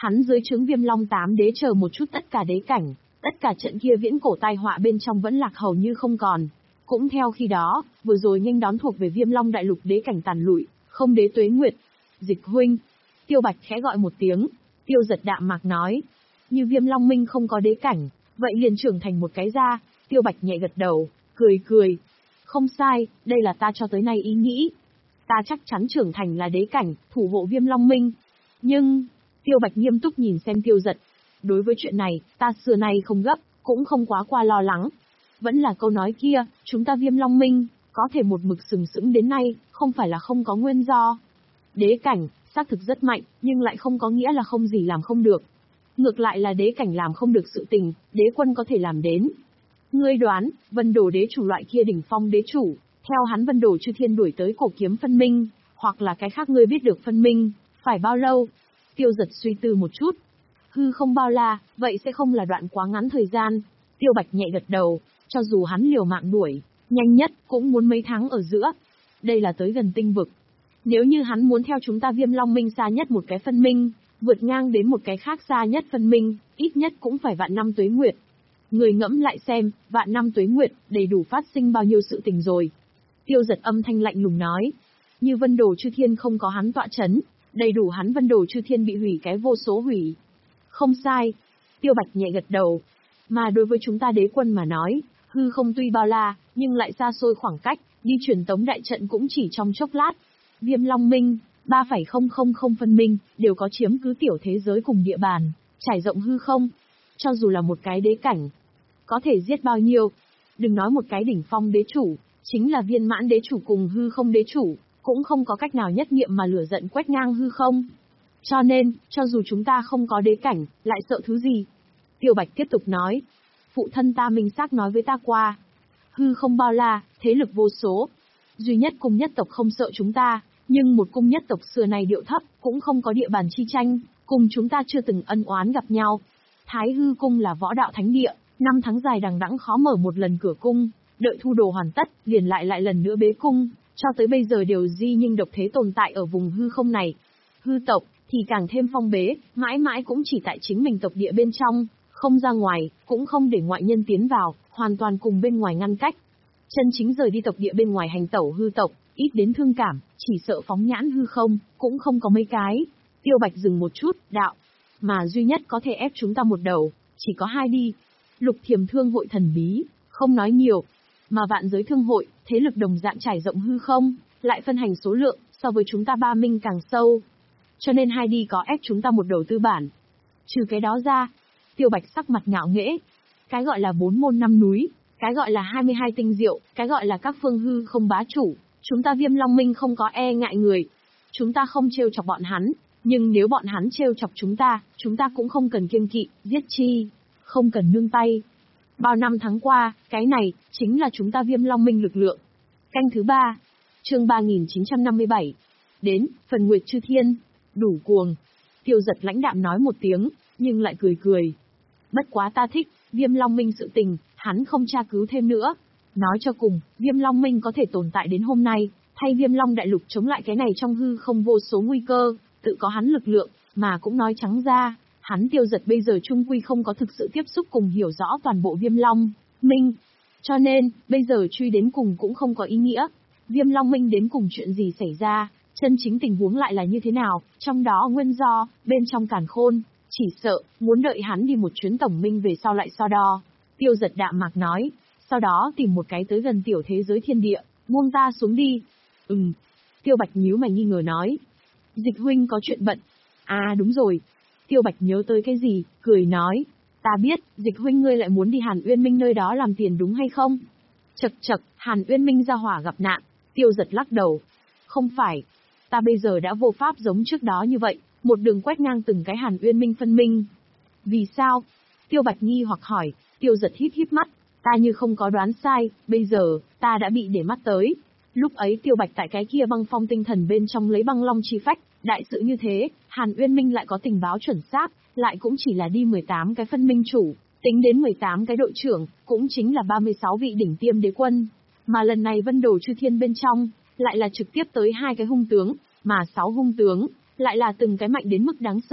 Hắn dưới trướng Viêm Long tám đế chờ một chút tất cả đế cảnh, tất cả trận kia viễn cổ tai họa bên trong vẫn lạc hầu như không còn. Cũng theo khi đó, vừa rồi nhanh đón thuộc về Viêm Long đại lục đế cảnh tàn lụi, không đế tuế nguyệt. Dịch huynh. Tiêu Bạch khẽ gọi một tiếng, Tiêu Giật đạm mạc nói. Như Viêm Long Minh không có đế cảnh, vậy liền trưởng thành một cái ra. Tiêu Bạch nhẹ gật đầu, cười cười. Không sai, đây là ta cho tới nay ý nghĩ. Ta chắc chắn trưởng thành là đế cảnh, thủ hộ Viêm Long Minh. Nhưng, Tiêu Bạch nghiêm túc nhìn xem Tiêu Giật. Đối với chuyện này, ta xưa nay không gấp, cũng không quá qua lo lắng. Vẫn là câu nói kia, chúng ta Viêm Long Minh, có thể một mực sừng sững đến nay, không phải là không có nguyên do. Đế cảnh, xác thực rất mạnh, nhưng lại không có nghĩa là không gì làm không được. Ngược lại là đế cảnh làm không được sự tình, đế quân có thể làm đến. Ngươi đoán, Vân Đồ đế chủ loại kia đỉnh phong đế chủ, theo hắn Vân Đồ Chư Thiên đuổi tới cổ kiếm phân minh, hoặc là cái khác ngươi biết được phân minh, phải bao lâu? Tiêu Giật suy tư một chút. Hư không bao la, vậy sẽ không là đoạn quá ngắn thời gian. Tiêu Bạch nhẹ gật đầu, cho dù hắn liều mạng đuổi, nhanh nhất cũng muốn mấy tháng ở giữa. Đây là tới gần tinh vực. Nếu như hắn muốn theo chúng ta Viêm Long Minh xa nhất một cái phân minh, vượt ngang đến một cái khác xa nhất phân minh, ít nhất cũng phải vạn năm tuế nguyệt. Người ngẫm lại xem, vạn năm tuế nguyệt, đầy đủ phát sinh bao nhiêu sự tình rồi. Tiêu Giật âm thanh lạnh lùng nói. Như Vân Đồ Chư Thiên không có hắn tọa chấn, đầy đủ hắn Vân Đồ Chư Thiên bị hủy cái vô số hủy. Không sai. Tiêu Bạch nhẹ gật đầu. Mà đối với chúng ta đế quân mà nói, hư không tuy bao la, nhưng lại xa xôi khoảng cách, đi truyền tống đại trận cũng chỉ trong chốc lát. Viêm Long Minh, ba phẩy không không không phân minh, đều có chiếm cứ tiểu thế giới cùng địa bàn, trải rộng hư không. Cho dù là một cái đế cảnh, có thể giết bao nhiêu? Đừng nói một cái đỉnh phong đế chủ, chính là viên mãn đế chủ cùng hư không đế chủ, cũng không có cách nào nhất nghiệm mà lửa giận quét ngang hư không. Cho nên, cho dù chúng ta không có đế cảnh, lại sợ thứ gì? Tiêu Bạch tiếp tục nói. Phụ thân ta minh xác nói với ta qua. Hư không bao la, thế lực vô số. Duy nhất cung nhất tộc không sợ chúng ta, nhưng một cung nhất tộc xưa này điệu thấp, cũng không có địa bàn chi tranh, cùng chúng ta chưa từng ân oán gặp nhau. Thái hư cung là võ đạo thánh địa, năm tháng dài đằng đẵng khó mở một lần cửa cung, đợi thu đồ hoàn tất, liền lại lại lần nữa bế cung, cho tới bây giờ đều di nhưng độc thế tồn tại ở vùng hư không này. Hư tộc, thì càng thêm phong bế, mãi mãi cũng chỉ tại chính mình tộc địa bên trong, không ra ngoài, cũng không để ngoại nhân tiến vào, hoàn toàn cùng bên ngoài ngăn cách. Chân chính rời đi tộc địa bên ngoài hành tẩu hư tộc, ít đến thương cảm, chỉ sợ phóng nhãn hư không, cũng không có mấy cái. Tiêu Bạch dừng một chút, đạo. Mà duy nhất có thể ép chúng ta một đầu, chỉ có hai đi. Lục Thiềm Thương hội thần bí, không nói nhiều. Mà vạn giới thương hội, thế lực đồng dạng trải rộng hư không, lại phân hành số lượng, so với chúng ta ba minh càng sâu. Cho nên hai đi có ép chúng ta một đầu tư bản. Trừ cái đó ra, Tiêu Bạch sắc mặt ngạo nghễ. Cái gọi là bốn môn năm núi, cái gọi là hai mươi hai tinh diệu, cái gọi là các phương hư không bá chủ, chúng ta Viêm Long Minh không có e ngại người. Chúng ta không trêu chọc bọn hắn, nhưng nếu bọn hắn trêu chọc chúng ta, chúng ta cũng không cần kiêng kỵ, giết chi, không cần nương tay. Bao năm tháng qua, cái này, chính là chúng ta Viêm Long Minh lực lượng. Canh thứ ba, chương ba nghìn chín trăm năm mươi bảy. Đến, phần Nguyệt Chư Thiên, đủ cuồng. Tiêu Giật lãnh đạm nói một tiếng, nhưng lại cười cười. Bất quá ta thích, Viêm Long Minh sự tình, hắn không tra cứu thêm nữa. Nói cho cùng, Viêm Long Minh có thể tồn tại đến hôm nay, thay Viêm Long Đại Lục chống lại cái này trong hư không vô số nguy cơ, tự có hắn lực lượng, mà cũng nói trắng ra, hắn Tiêu Giật bây giờ chung quy không có thực sự tiếp xúc cùng hiểu rõ toàn bộ Viêm Long Minh. Cho nên, bây giờ truy đến cùng cũng không có ý nghĩa. Viêm Long Minh đến cùng chuyện gì xảy ra, chân chính tình huống lại là như thế nào, trong đó nguyên do, bên trong càn khôn, chỉ sợ, muốn đợi hắn đi một chuyến tổng minh về sau lại so đo. Tiêu Giật đạm mạc nói, sau đó tìm một cái tới gần tiểu thế giới thiên địa, buông ta xuống đi. Ừm. Tiêu Bạch nhíu mày nghi ngờ nói. Dịch huynh có chuyện bận. À đúng rồi. Tiêu Bạch nhớ tới cái gì, cười nói. Ta biết, Dịch huynh ngươi lại muốn đi Hàn Uyên Minh nơi đó làm tiền đúng hay không? Chậc chậc, Hàn Uyên Minh ra hỏa gặp nạn. Tiêu Giật lắc đầu. Không phải. Ta bây giờ đã vô pháp giống trước đó như vậy, một đường quét ngang từng cái Hàn Uyên Minh phân minh. Vì sao? Tiêu Bạch nghi hoặc hỏi. Tiêu Giật híp híp mắt. Ta như không có đoán sai, bây giờ, ta đã bị để mắt tới. Lúc ấy Tiêu Bạch tại cái kia băng phong tinh thần bên trong lấy băng long chi phách, đại sự như thế, Hàn Uyên Minh lại có tình báo chuẩn xác, lại cũng chỉ là đi mười tám cái phân minh chủ, tính đến mười tám cái đội trưởng, cũng chính là ba mươi sáu vị đỉnh tiêm đế quân. Mà lần này Vân Đồ Chư Thiên bên trong, lại là trực tiếp tới hai cái hung tướng, mà sáu hung tướng, lại là từng cái mạnh đến mức đáng sợ,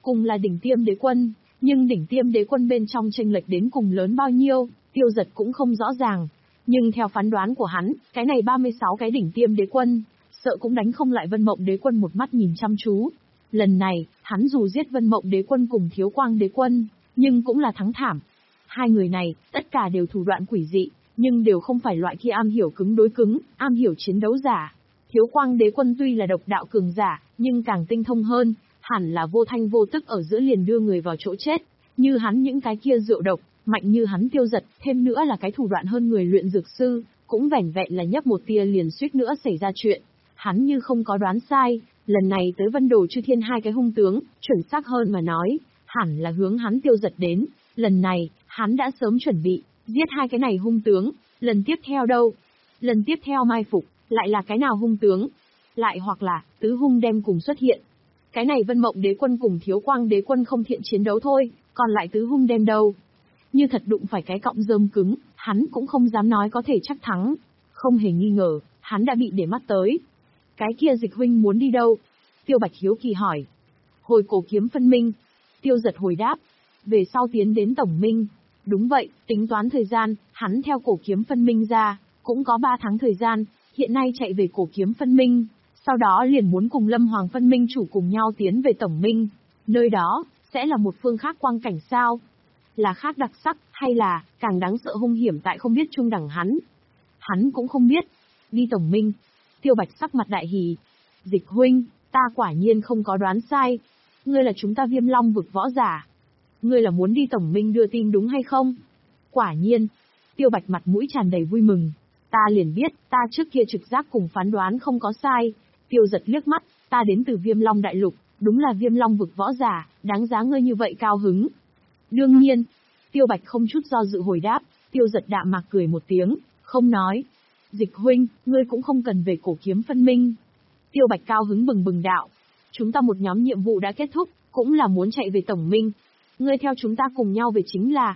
Cùng là đỉnh tiêm đế quân, nhưng đỉnh tiêm đế quân bên trong chênh lệch đến cùng lớn bao nhiêu, Tiêu Giật cũng không rõ ràng. Nhưng theo phán đoán của hắn, cái này ba mươi sáu cái đỉnh tiêm đế quân, sợ cũng đánh không lại Vân Mộng đế quân một mắt nhìn chăm chú. Lần này, hắn dù giết Vân Mộng đế quân cùng Thiếu Quang đế quân, nhưng cũng là thắng thảm. Hai người này, tất cả đều thủ đoạn quỷ dị, nhưng đều không phải loại kia am hiểu cứng đối cứng, am hiểu chiến đấu giả. Thiếu Quang đế quân tuy là độc đạo cường giả, nhưng càng tinh thông hơn, hẳn là vô thanh vô tức ở giữa liền đưa người vào chỗ chết. Như hắn những cái kia rượu độc, mạnh như hắn Tiêu Giật, thêm nữa là cái thủ đoạn hơn người luyện dược sư, cũng vẻn vẹn là nhấp một tia liền suýt nữa xảy ra chuyện. Hắn như không có đoán sai, lần này tới Vân Đồ Chư Thiên hai cái hung tướng, chuẩn xác hơn mà nói, hẳn là hướng hắn Tiêu Giật đến. Lần này, hắn đã sớm chuẩn bị, giết hai cái này hung tướng. Lần tiếp theo đâu? Lần tiếp theo mai phục, lại là cái nào hung tướng? Lại hoặc là, tứ hung đem cùng xuất hiện. Cái này Vân Mộng đế quân cùng Thiếu Quang đế quân không thiện chiến đấu thôi, còn lại tứ hung đem đâu? Như thật đụng phải cái cọng rơm cứng, hắn cũng không dám nói có thể chắc thắng. Không hề nghi ngờ, hắn đã bị để mắt tới. Cái kia Dịch huynh muốn đi đâu? Tiêu Bạch hiếu kỳ hỏi. Hồi Cổ Kiếm phân minh. Tiêu Giật hồi đáp. Về sau tiến đến Tổng Minh. Đúng vậy, tính toán thời gian, hắn theo Cổ Kiếm phân minh ra, cũng có ba tháng thời gian, hiện nay chạy về Cổ Kiếm phân minh. Sau đó liền muốn cùng Lâm Hoàng phân minh chủ cùng nhau tiến về Tổng Minh. Nơi đó, sẽ là một phương khác quang cảnh sao? Là khác đặc sắc, hay là, càng đáng sợ hung hiểm tại không biết trung đẳng hắn? Hắn cũng không biết. Đi Tổng Minh. Tiêu Bạch sắc mặt đại hỉ. Dịch huynh, ta quả nhiên không có đoán sai. Ngươi là chúng ta Viêm Long vực võ giả. Ngươi là muốn đi Tổng Minh đưa tin đúng hay không? Quả nhiên. Tiêu Bạch mặt mũi tràn đầy vui mừng. Ta liền biết, ta trước kia trực giác cùng phán đoán không có sai. Tiêu Giật liếc mắt, ta đến từ Viêm Long đại lục, đúng là Viêm Long vực võ giả, đáng giá ngươi như vậy cao hứng. Đương nhiên. Tiêu Bạch không chút do dự hồi đáp, Tiêu Giật đạm mạc cười một tiếng, không nói. Dịch huynh, ngươi cũng không cần về Cổ Kiếm phân minh. Tiêu Bạch cao hứng bừng bừng đạo. Chúng ta một nhóm nhiệm vụ đã kết thúc, cũng là muốn chạy về Tổng Minh. Ngươi theo chúng ta cùng nhau về chính là.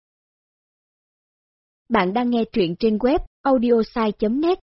Bạn đang nghe truyện trên web audiosai chấm net.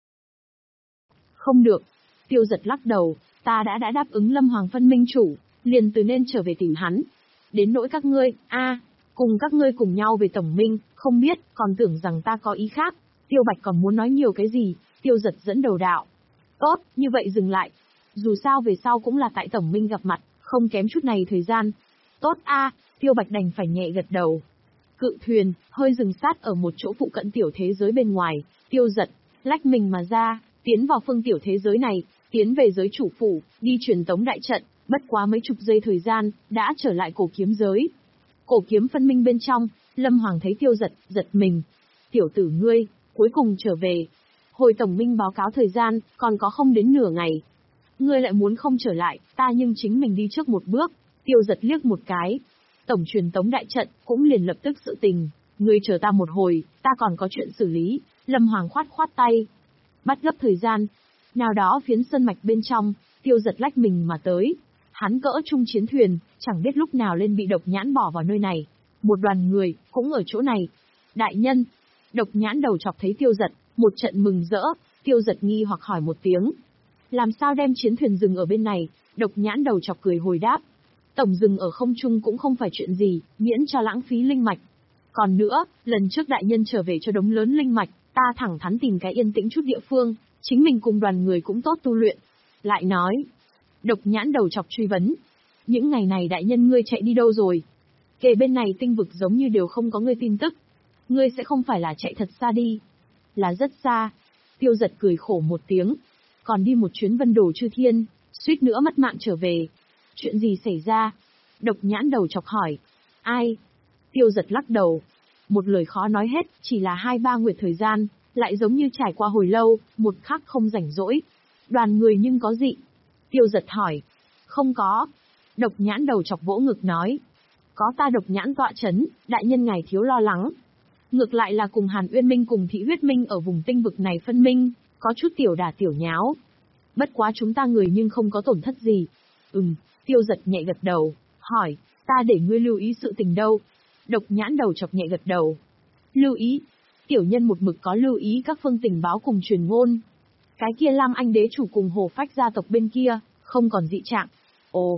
Không được. Tiêu Giật lắc đầu, ta đã đã đáp ứng Lâm Hoàng phân minh chủ, liền từ nên trở về tìm hắn. Đến nỗi các ngươi, a, cùng các ngươi cùng nhau về Tổng Minh, không biết, còn tưởng rằng ta có ý khác. Tiêu Bạch còn muốn nói nhiều cái gì, Tiêu Giật dẫn đầu đạo. Tốt, như vậy dừng lại. Dù sao về sau cũng là tại Tổng Minh gặp mặt, không kém chút này thời gian. Tốt a, Tiêu Bạch đành phải nhẹ gật đầu. Cự thuyền, hơi dừng sát ở một chỗ phụ cận tiểu thế giới bên ngoài, Tiêu Giật, lách mình mà ra, tiến vào phương tiểu thế giới này, tiến về giới chủ phủ, đi truyền tống đại trận, bất quá mấy chục giây thời gian, đã trở lại Cổ Kiếm giới. Cổ Kiếm phân minh bên trong, Lâm Hoàng thấy Tiêu Giật, giật mình. Tiểu tử ngươi, cuối cùng trở về. Hồi Tổng Minh báo cáo thời gian, còn có không đến nửa ngày. Ngươi lại muốn không trở lại, ta nhưng chính mình đi trước một bước. Tiêu Giật liếc một cái. Tổng truyền tống đại trận, cũng liền lập tức sự tình. Ngươi chờ ta một hồi, ta còn có chuyện xử lý. Lâm Hoàng khoát khoát tay. Bắt gấp thời gian. Nào đó phiến sơn mạch bên trong, Tiêu Giật lách mình mà tới. Hắn cỡ chung chiến thuyền, chẳng biết lúc nào lên bị Độc Nhãn bỏ vào nơi này. Một đoàn người, cũng ở chỗ này. Đại nhân. Độc Nhãn đầu chọc thấy Tiêu Giật, một trận mừng rỡ. Tiêu Giật nghi hoặc hỏi một tiếng. Làm sao đem chiến thuyền dừng ở bên này? Độc Nhãn đầu chọc cười hồi đáp. Tổng dừng ở không trung cũng không phải chuyện gì, miễn cho lãng phí linh mạch. Còn nữa, lần trước đại nhân trở về cho đống lớn linh mạch, ta thẳng thắn tìm cái yên tĩnh chút địa phương, chính mình cùng đoàn người cũng tốt tu luyện. Lại nói. Độc Nhãn đầu chọc truy vấn. Những ngày này đại nhân ngươi chạy đi đâu rồi? Kề bên này tinh vực giống như đều không có ngươi tin tức. Ngươi sẽ không phải là chạy thật xa đi. Là rất xa. Tiêu Giật cười khổ một tiếng. Còn đi một chuyến Vân Đồ Chư Thiên, suýt nữa mất mạng trở về. Chuyện gì xảy ra? Độc Nhãn đầu chọc hỏi. Ai? Tiêu Giật lắc đầu. Một lời khó nói hết, chỉ là hai ba nguyệt thời gian, lại giống như trải qua hồi lâu, một khắc không rảnh rỗi. Đoàn người nhưng có gì? Tiêu Giật hỏi. Không có. Độc Nhãn đầu chọc vỗ ngực nói. Có ta Độc Nhãn tọa chấn, đại nhân ngài thiếu lo lắng. Ngược lại là cùng Hàn Uyên Minh cùng Thị Huyết Minh ở vùng tinh vực này phân minh, có chút tiểu đả tiểu nháo. Bất quá chúng ta người nhưng không có tổn thất gì. Ừm, Tiêu Giật nhẹ gật đầu, hỏi, ta để ngươi lưu ý sự tình đâu? Độc Nhãn đầu chọc nhẹ gật đầu. Lưu ý? Tiểu nhân một mực có lưu ý các phương tình báo cùng truyền ngôn. Cái kia Lam Anh đế chủ cùng Hồ Phách gia tộc bên kia, không còn dị trạng. Ồ,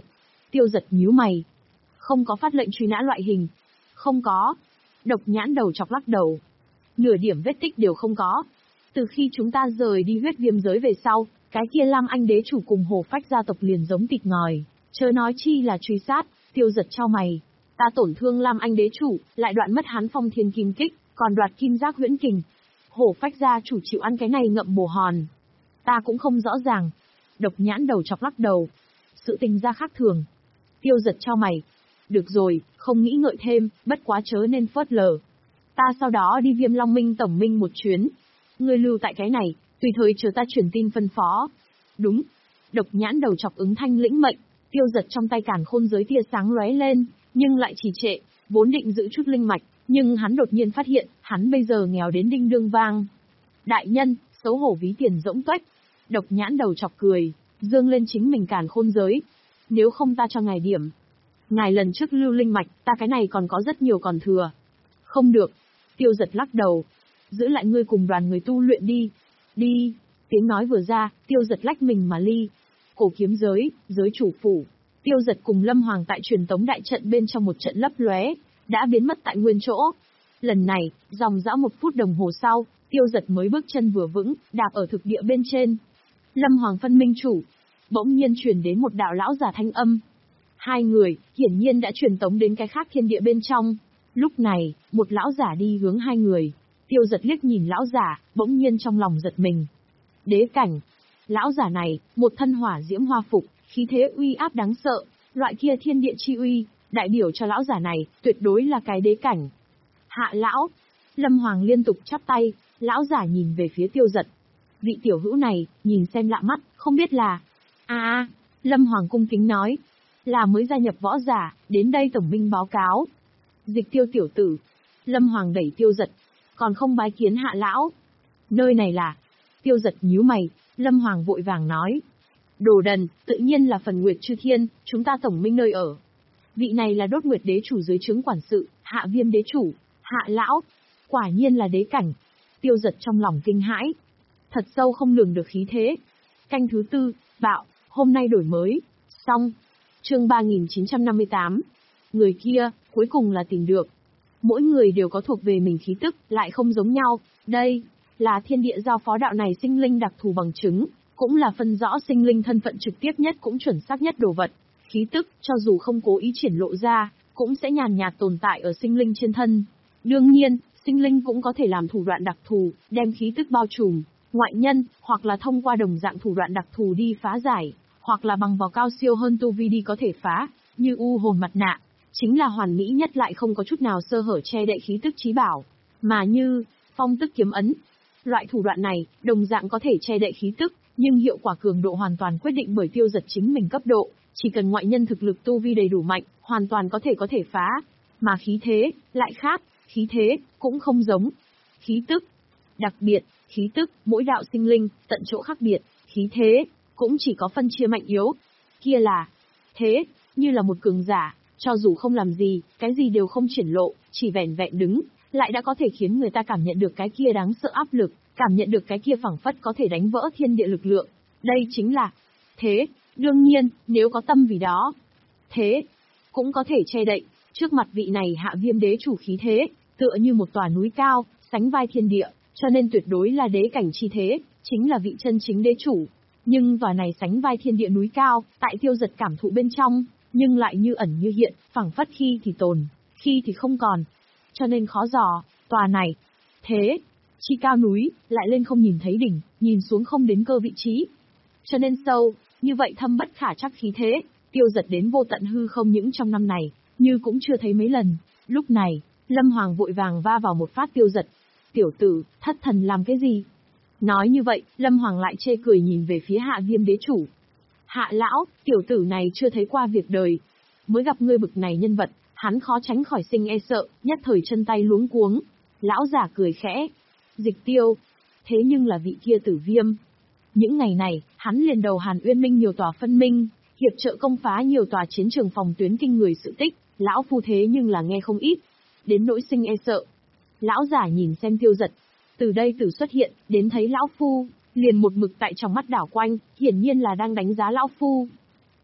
Tiêu Giật nhíu mày. Không có phát lệnh truy nã loại hình. Không có. Độc Nhãn Đầu Chọc lắc đầu. Nửa điểm vết tích đều không có. Từ khi chúng ta rời đi huyết viêm giới về sau, cái kia Lam Anh đế chủ cùng Hồ Phách gia tộc liền giống thịt ngòi, chớ nói chi là truy sát. Tiêu Giật chau mày. Ta tổn thương Lam Anh đế chủ, lại đoạn mất hắn phong thiên kim kích, còn đoạt kim giác huyễn kình. Hổ Phách gia chủ chịu ăn cái này ngậm bồ hòn. Ta cũng không rõ ràng. Độc Nhãn Đầu Chọc lắc đầu. Sự tình ra khác thường. Tiêu Giật chau mày. Được rồi, không nghĩ ngợi thêm, bất quá chớ nên phớt lờ. Ta sau đó đi Viêm Long Minh tổng minh một chuyến. Ngươi lưu tại cái này, tùy thời chờ ta truyền tin phân phó. Đúng. Độc Nhãn Đầu Chọc ứng thanh lĩnh mệnh. Tiêu Giật trong tay càn khôn giới tia sáng lóe lên, nhưng lại trì trệ, vốn định giữ chút linh mạch, nhưng hắn đột nhiên phát hiện, hắn bây giờ nghèo đến đinh đương vang. Đại nhân, xấu hổ ví tiền rỗng tuếch. Độc Nhãn Đầu Chọc cười, dương lên chính mình càn khôn giới. Nếu không ta cho ngài điểm. Ngài lần trước lưu linh mạch, ta cái này còn có rất nhiều còn thừa. Không được. Tiêu Giật lắc đầu. Giữ lại ngươi cùng đoàn người tu luyện đi. Đi. Tiếng nói vừa ra, Tiêu Giật lách mình mà ly. Cổ kiếm giới, giới chủ phủ. Tiêu Giật cùng Lâm Hoàng tại truyền tống đại trận bên trong một trận lấp lóe, đã biến mất tại nguyên chỗ. Lần này, dòng dã một phút đồng hồ sau, Tiêu Giật mới bước chân vừa vững, đạp ở thực địa bên trên. Lâm Hoàng phân minh chủ. Bỗng nhiên truyền đến một đạo lão giả thanh âm. Hai người, hiển nhiên đã truyền tống đến cái khác thiên địa bên trong. Lúc này, một lão giả đi hướng hai người. Tiêu Giật liếc nhìn lão giả, bỗng nhiên trong lòng giật mình. Đế cảnh. Lão giả này, một thân hỏa diễm hoa phục, khí thế uy áp đáng sợ, loại kia thiên địa chi uy, đại biểu cho lão giả này, tuyệt đối là cái đế cảnh. Hạ lão. Lâm Hoàng liên tục chắp tay, lão giả nhìn về phía Tiêu Giật. Vị tiểu hữu này, nhìn xem lạ mắt, không biết là... a a Lâm Hoàng cung kính nói. Là mới gia nhập võ giả, đến đây tổng minh báo cáo. Dịch Tiêu tiểu tử. Lâm Hoàng đẩy Tiêu Giật. Còn không bái kiến hạ lão. Nơi này là... Tiêu Giật nhíu mày, Lâm Hoàng vội vàng nói. Đồ đần, tự nhiên là Phần Nguyệt Chư Thiên, chúng ta tổng minh nơi ở. Vị này là Đốt Nguyệt đế chủ dưới trướng quản sự, Hạ Viêm đế chủ, Hạ lão. Quả nhiên là đế cảnh. Tiêu Giật trong lòng kinh hãi. Thật sâu không lường được khí thế. Canh thứ tư, bạo, hôm nay đổi mới. Xong. Chương ba nghìn chín trăm năm mươi tám. Người kia, cuối cùng là tìm được. Mỗi người đều có thuộc về mình khí tức, lại không giống nhau. Đây, là thiên địa giao phó đạo này sinh linh đặc thù bằng chứng, cũng là phân rõ sinh linh thân phận trực tiếp nhất cũng chuẩn xác nhất đồ vật. Khí tức, cho dù không cố ý triển lộ ra, cũng sẽ nhàn nhạt tồn tại ở sinh linh trên thân. Đương nhiên, sinh linh cũng có thể làm thủ đoạn đặc thù, đem khí tức bao trùm. Ngoại nhân, hoặc là thông qua đồng dạng thủ đoạn đặc thù đi phá giải, hoặc là bằng vào cao siêu hơn tu vi đi có thể phá, như u hồn mặt nạ, chính là hoàn mỹ nhất lại không có chút nào sơ hở che đậy khí tức chí bảo, mà như phong tức kiếm ấn. Loại thủ đoạn này, đồng dạng có thể che đậy khí tức, nhưng hiệu quả cường độ hoàn toàn quyết định bởi Tiêu Giật chính mình cấp độ, chỉ cần ngoại nhân thực lực tu vi đầy đủ mạnh, hoàn toàn có thể có thể phá. Mà khí thế, lại khác, khí thế, cũng không giống. Khí tức, đặc biệt, khí tức, mỗi đạo sinh linh, tận chỗ khác biệt, khí thế, cũng chỉ có phân chia mạnh yếu. Kia là, thế, như là một cường giả, cho dù không làm gì, cái gì đều không triển lộ, chỉ vẻn vẹn đứng, lại đã có thể khiến người ta cảm nhận được cái kia đáng sợ áp lực, cảm nhận được cái kia phảng phất có thể đánh vỡ thiên địa lực lượng. Đây chính là thế. Đương nhiên, nếu có tâm vì đó, thế cũng có thể che đậy. Trước mặt vị này Hạ Viêm đế chủ khí thế, tựa như một tòa núi cao, sánh vai thiên địa, cho nên tuyệt đối là đế cảnh chi thế, chính là vị chân chính đế chủ. Nhưng tòa này sánh vai thiên địa núi cao, tại Tiêu Giật cảm thụ bên trong, nhưng lại như ẩn như hiện, phảng phất khi thì tồn, khi thì không còn. Cho nên khó dò, tòa này, thế, chi cao núi, lại lên không nhìn thấy đỉnh, nhìn xuống không đến cơ vị trí. Cho nên sâu, như vậy thâm bất khả trắc khí thế, Tiêu Giật đến vô tận hư không những trong năm này, như cũng chưa thấy mấy lần. Lúc này, Lâm Hoàng vội vàng va vào một phát Tiêu Giật. Tiểu tử, thất thần làm cái gì? Nói như vậy, Lâm Hoàng lại chê cười nhìn về phía Hạ Viêm đế chủ. Hạ lão, tiểu tử này chưa thấy qua việc đời. Mới gặp ngươi bực này nhân vật, hắn khó tránh khỏi sinh e sợ, nhất thời chân tay luống cuống. Lão giả cười khẽ. Dịch Tiêu. Thế nhưng là vị kia Tử Viêm. Những ngày này, hắn liền đầu Hàn Uyên Minh nhiều tòa phân minh, hiệp trợ công phá nhiều tòa chiến trường phòng tuyến kinh người sự tích, lão phu thế nhưng là nghe không ít. Đến nỗi sinh e sợ. Lão giả nhìn xem Tiêu Giật. Từ đây Tử xuất hiện, đến thấy lão phu, liền một mực tại trong mắt đảo quanh, hiển nhiên là đang đánh giá lão phu.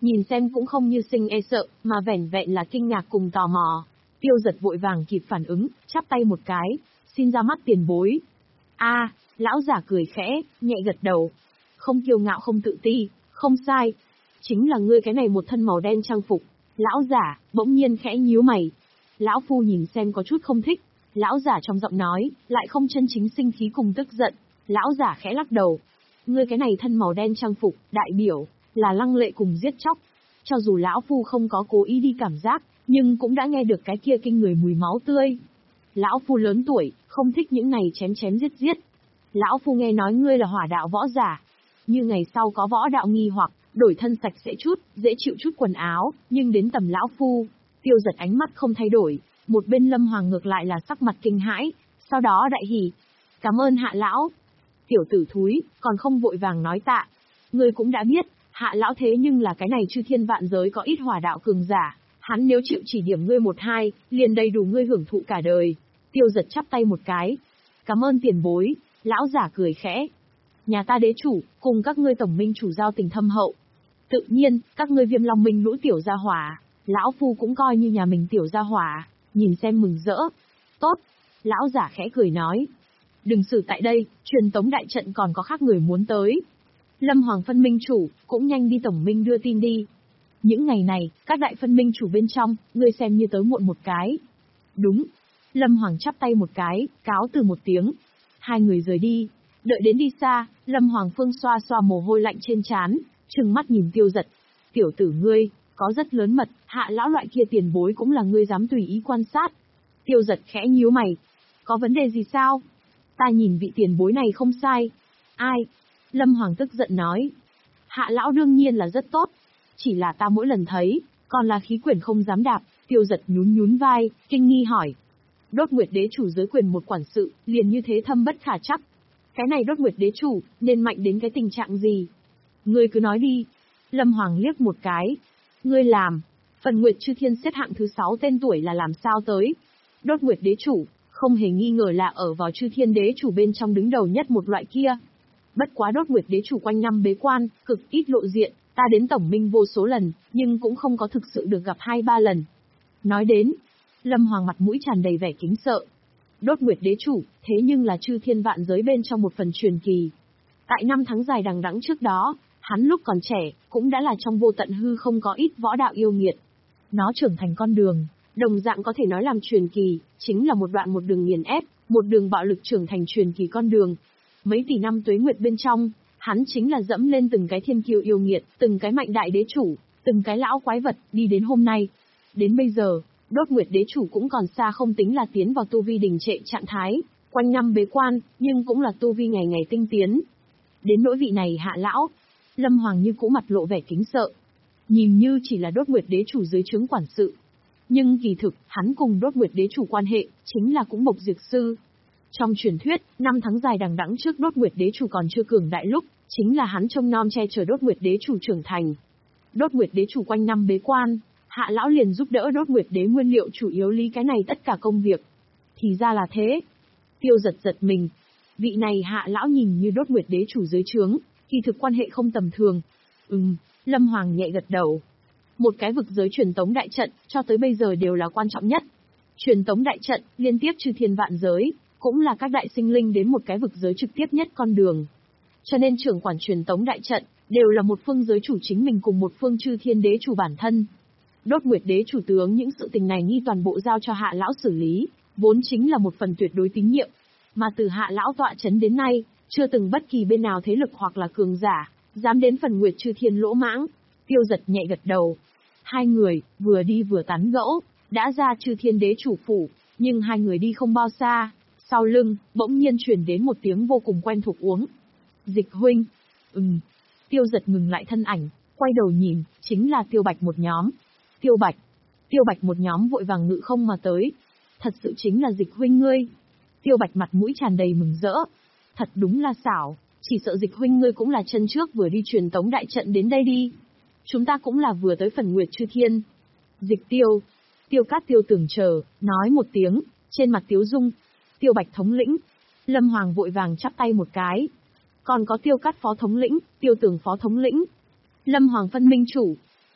nhìn xem cũng không như sinh e sợ, mà vẻn vẹn là kinh ngạc cùng tò mò. Tiêu Giật vội vàng kịp phản ứng, chắp tay một cái, xin ra mắt tiền bối. A, lão giả cười khẽ, nhẹ gật đầu. Không kiêu ngạo không tự ti, không sai. Chính là ngươi cái này một thân màu đen trang phục. Lão giả, bỗng nhiên khẽ nhíu mày. Lão phu nhìn xem có chút không thích. Lão giả trong giọng nói, lại không chân chính sinh khí cùng tức giận. Lão giả khẽ lắc đầu. Ngươi cái này thân màu đen trang phục, đại biểu, là lăng lệ cùng giết chóc. Cho dù lão phu không có cố ý đi cảm giác, nhưng cũng đã nghe được cái kia kinh người mùi máu tươi. Lão phu lớn tuổi, không thích những này chém chém giết giết. Lão phu nghe nói ngươi là hỏa đạo võ giả. Như ngày sau có võ đạo nghi hoặc, đổi thân sạch sẽ chút, dễ chịu chút quần áo, nhưng đến tầm lão phu, Tiêu Giật ánh mắt không thay đổi, một bên Lâm Hoàng ngược lại là sắc mặt kinh hãi, sau đó đại hỉ. Cảm ơn hạ lão. Tiểu tử thúi, còn không vội vàng nói tạ. Ngươi cũng đã biết, hạ lão thế nhưng là cái này chư thiên vạn giới có ít hỏa đạo cường giả. Hắn nếu chịu chỉ điểm ngươi một hai, liền đầy đủ ngươi hưởng thụ cả đời. Tiêu Giật chắp tay một cái. Cảm ơn tiền bối, lão giả cười khẽ. Nhà ta đế chủ, cùng các ngươi tổng minh chủ giao tình thâm hậu. Tự nhiên, các ngươi Viêm Long Minh lũ tiểu gia hỏa, lão phu cũng coi như nhà mình tiểu gia hỏa, nhìn xem mừng rỡ. Tốt, lão giả khẽ cười nói. Đừng xử tại đây, truyền tống đại trận còn có khác người muốn tới. Lâm Hoàng phân minh chủ, cũng nhanh đi tổng minh đưa tin đi. Những ngày này, các đại phân minh chủ bên trong, ngươi xem như tới muộn một cái. Đúng. Lâm Hoàng chắp tay một cái, cáo từ một tiếng. Hai người rời đi. Đợi đến đi xa, Lâm Hoàng Phương xoa xoa mồ hôi lạnh trên trán, trừng mắt nhìn Tiêu Giật. Tiểu tử ngươi, có rất lớn mật, hạ lão loại kia tiền bối cũng là ngươi dám tùy ý quan sát. Tiêu Giật khẽ nhíu mày. Có vấn đề gì sao? Ta nhìn vị tiền bối này không sai. Ai? Lâm Hoàng tức giận nói. Hạ lão đương nhiên là rất tốt. Chỉ là ta mỗi lần thấy, còn là khí quyển không dám đạp. Tiêu Giật nhún nhún vai, kinh nghi hỏi. Đốt Nguyệt đế chủ dưới quyền một quản sự, liền như thế thâm bất khả trắc. Cái này Đốt Nguyệt đế chủ, nên mạnh đến cái tình trạng gì? Ngươi cứ nói đi. Lâm Hoàng liếc một cái. Ngươi làm. Phần Nguyệt chư thiên xếp hạng thứ sáu tên tuổi là làm sao tới? Đốt Nguyệt đế chủ, không hề nghi ngờ là ở vào chư thiên đế chủ bên trong đứng đầu nhất một loại kia. Bất quá Đốt Nguyệt đế chủ quanh năm bế quan, cực ít lộ diện, ta đến tổng minh vô số lần, nhưng cũng không có thực sự được gặp hai ba lần. Nói đến, Lâm Hoàng mặt mũi tràn đầy vẻ kính sợ. Đốt Nguyệt đế chủ, thế nhưng là chư thiên vạn giới bên trong một phần truyền kỳ. Tại năm tháng dài đằng đẵng trước đó, hắn lúc còn trẻ, cũng đã là trong vô tận hư không có ít võ đạo yêu nghiệt. Nó trưởng thành con đường, đồng dạng có thể nói làm truyền kỳ, chính là một đoạn một đường nghiền ép, một đường bạo lực trưởng thành truyền kỳ con đường. Mấy tỷ năm tuế nguyệt bên trong, hắn chính là dẫm lên từng cái thiên kiêu yêu nghiệt, từng cái mạnh đại đế chủ, từng cái lão quái vật, đi đến hôm nay. Đến bây giờ, Đốt Nguyệt đế chủ cũng còn xa không tính là tiến vào tu vi đình trệ trạng thái, quanh năm bế quan, nhưng cũng là tu vi ngày ngày tinh tiến. Đến nỗi vị này hạ lão, Lâm Hoàng như cũ mặt lộ vẻ kính sợ. Nhìn như chỉ là Đốt Nguyệt đế chủ dưới trướng quản sự. Nhưng kỳ thực, hắn cùng Đốt Nguyệt đế chủ quan hệ, chính là cũng bộc diệt sư. Trong truyền thuyết, năm tháng dài đằng đẵng trước Đốt Nguyệt đế chủ còn chưa cường đại lúc, chính là hắn trông nom che chở Đốt Nguyệt đế chủ trưởng thành. Đốt Nguyệt đế chủ quanh năm bế quan, hạ lão liền giúp đỡ Đốt Nguyệt đế nguyên liệu chủ yếu lý cái này tất cả công việc. Thì ra là thế. Tiêu Giật giật mình. Vị này hạ lão nhìn như Đốt Nguyệt đế chủ dưới trướng, kỳ thực quan hệ không tầm thường. Ừm, Lâm Hoàng nhẹ gật đầu. Một cái vực giới truyền tống đại trận, cho tới bây giờ đều là quan trọng nhất. Truyền tống đại trận, liên tiếp chư thiên vạn giới, cũng là các đại sinh linh đến một cái vực giới trực tiếp nhất con đường. Cho nên trưởng quản truyền tống đại trận, đều là một phương giới chủ chính mình cùng một phương chư thiên đế chủ bản thân. Đốt Nguyệt đế chủ tướng những sự tình này nghi toàn bộ giao cho hạ lão xử lý, vốn chính là một phần tuyệt đối tín nhiệm. Mà từ hạ lão tọa chấn đến nay, chưa từng bất kỳ bên nào thế lực hoặc là cường giả, dám đến phần Nguyệt chư thiên lỗ mãng. Tiêu Giật nhẹ gật đầu. Hai người, vừa đi vừa tán gẫu, đã ra chư thiên đế chủ phủ, nhưng hai người đi không bao xa, sau lưng, bỗng nhiên truyền đến một tiếng vô cùng quen thuộc uống. Dịch huynh. Ừm. Tiêu Giật ngừng lại thân ảnh, quay đầu nhìn, chính là Tiêu Bạch một nhóm. Tiêu Bạch. Tiêu Bạch một nhóm vội vàng ngự không mà tới. Thật sự chính là Dịch huynh ngươi. Tiêu Bạch mặt mũi tràn đầy mừng rỡ. Thật đúng là xảo, chỉ sợ Dịch huynh ngươi cũng là chân trước vừa đi truyền tống đại trận đến đây đi. Chúng ta cũng là vừa tới phần Nguyệt chư thiên. Dịch Tiêu. Tiêu Cát Tiêu tưởng chờ, nói một tiếng, trên mặt tiếu dung. Tiêu Bạch thống lĩnh. Lâm Hoàng vội vàng chắp tay một cái. Còn có Tiêu Cát phó thống lĩnh, Tiêu Tưởng phó thống lĩnh. Lâm Hoàng phân minh chủ.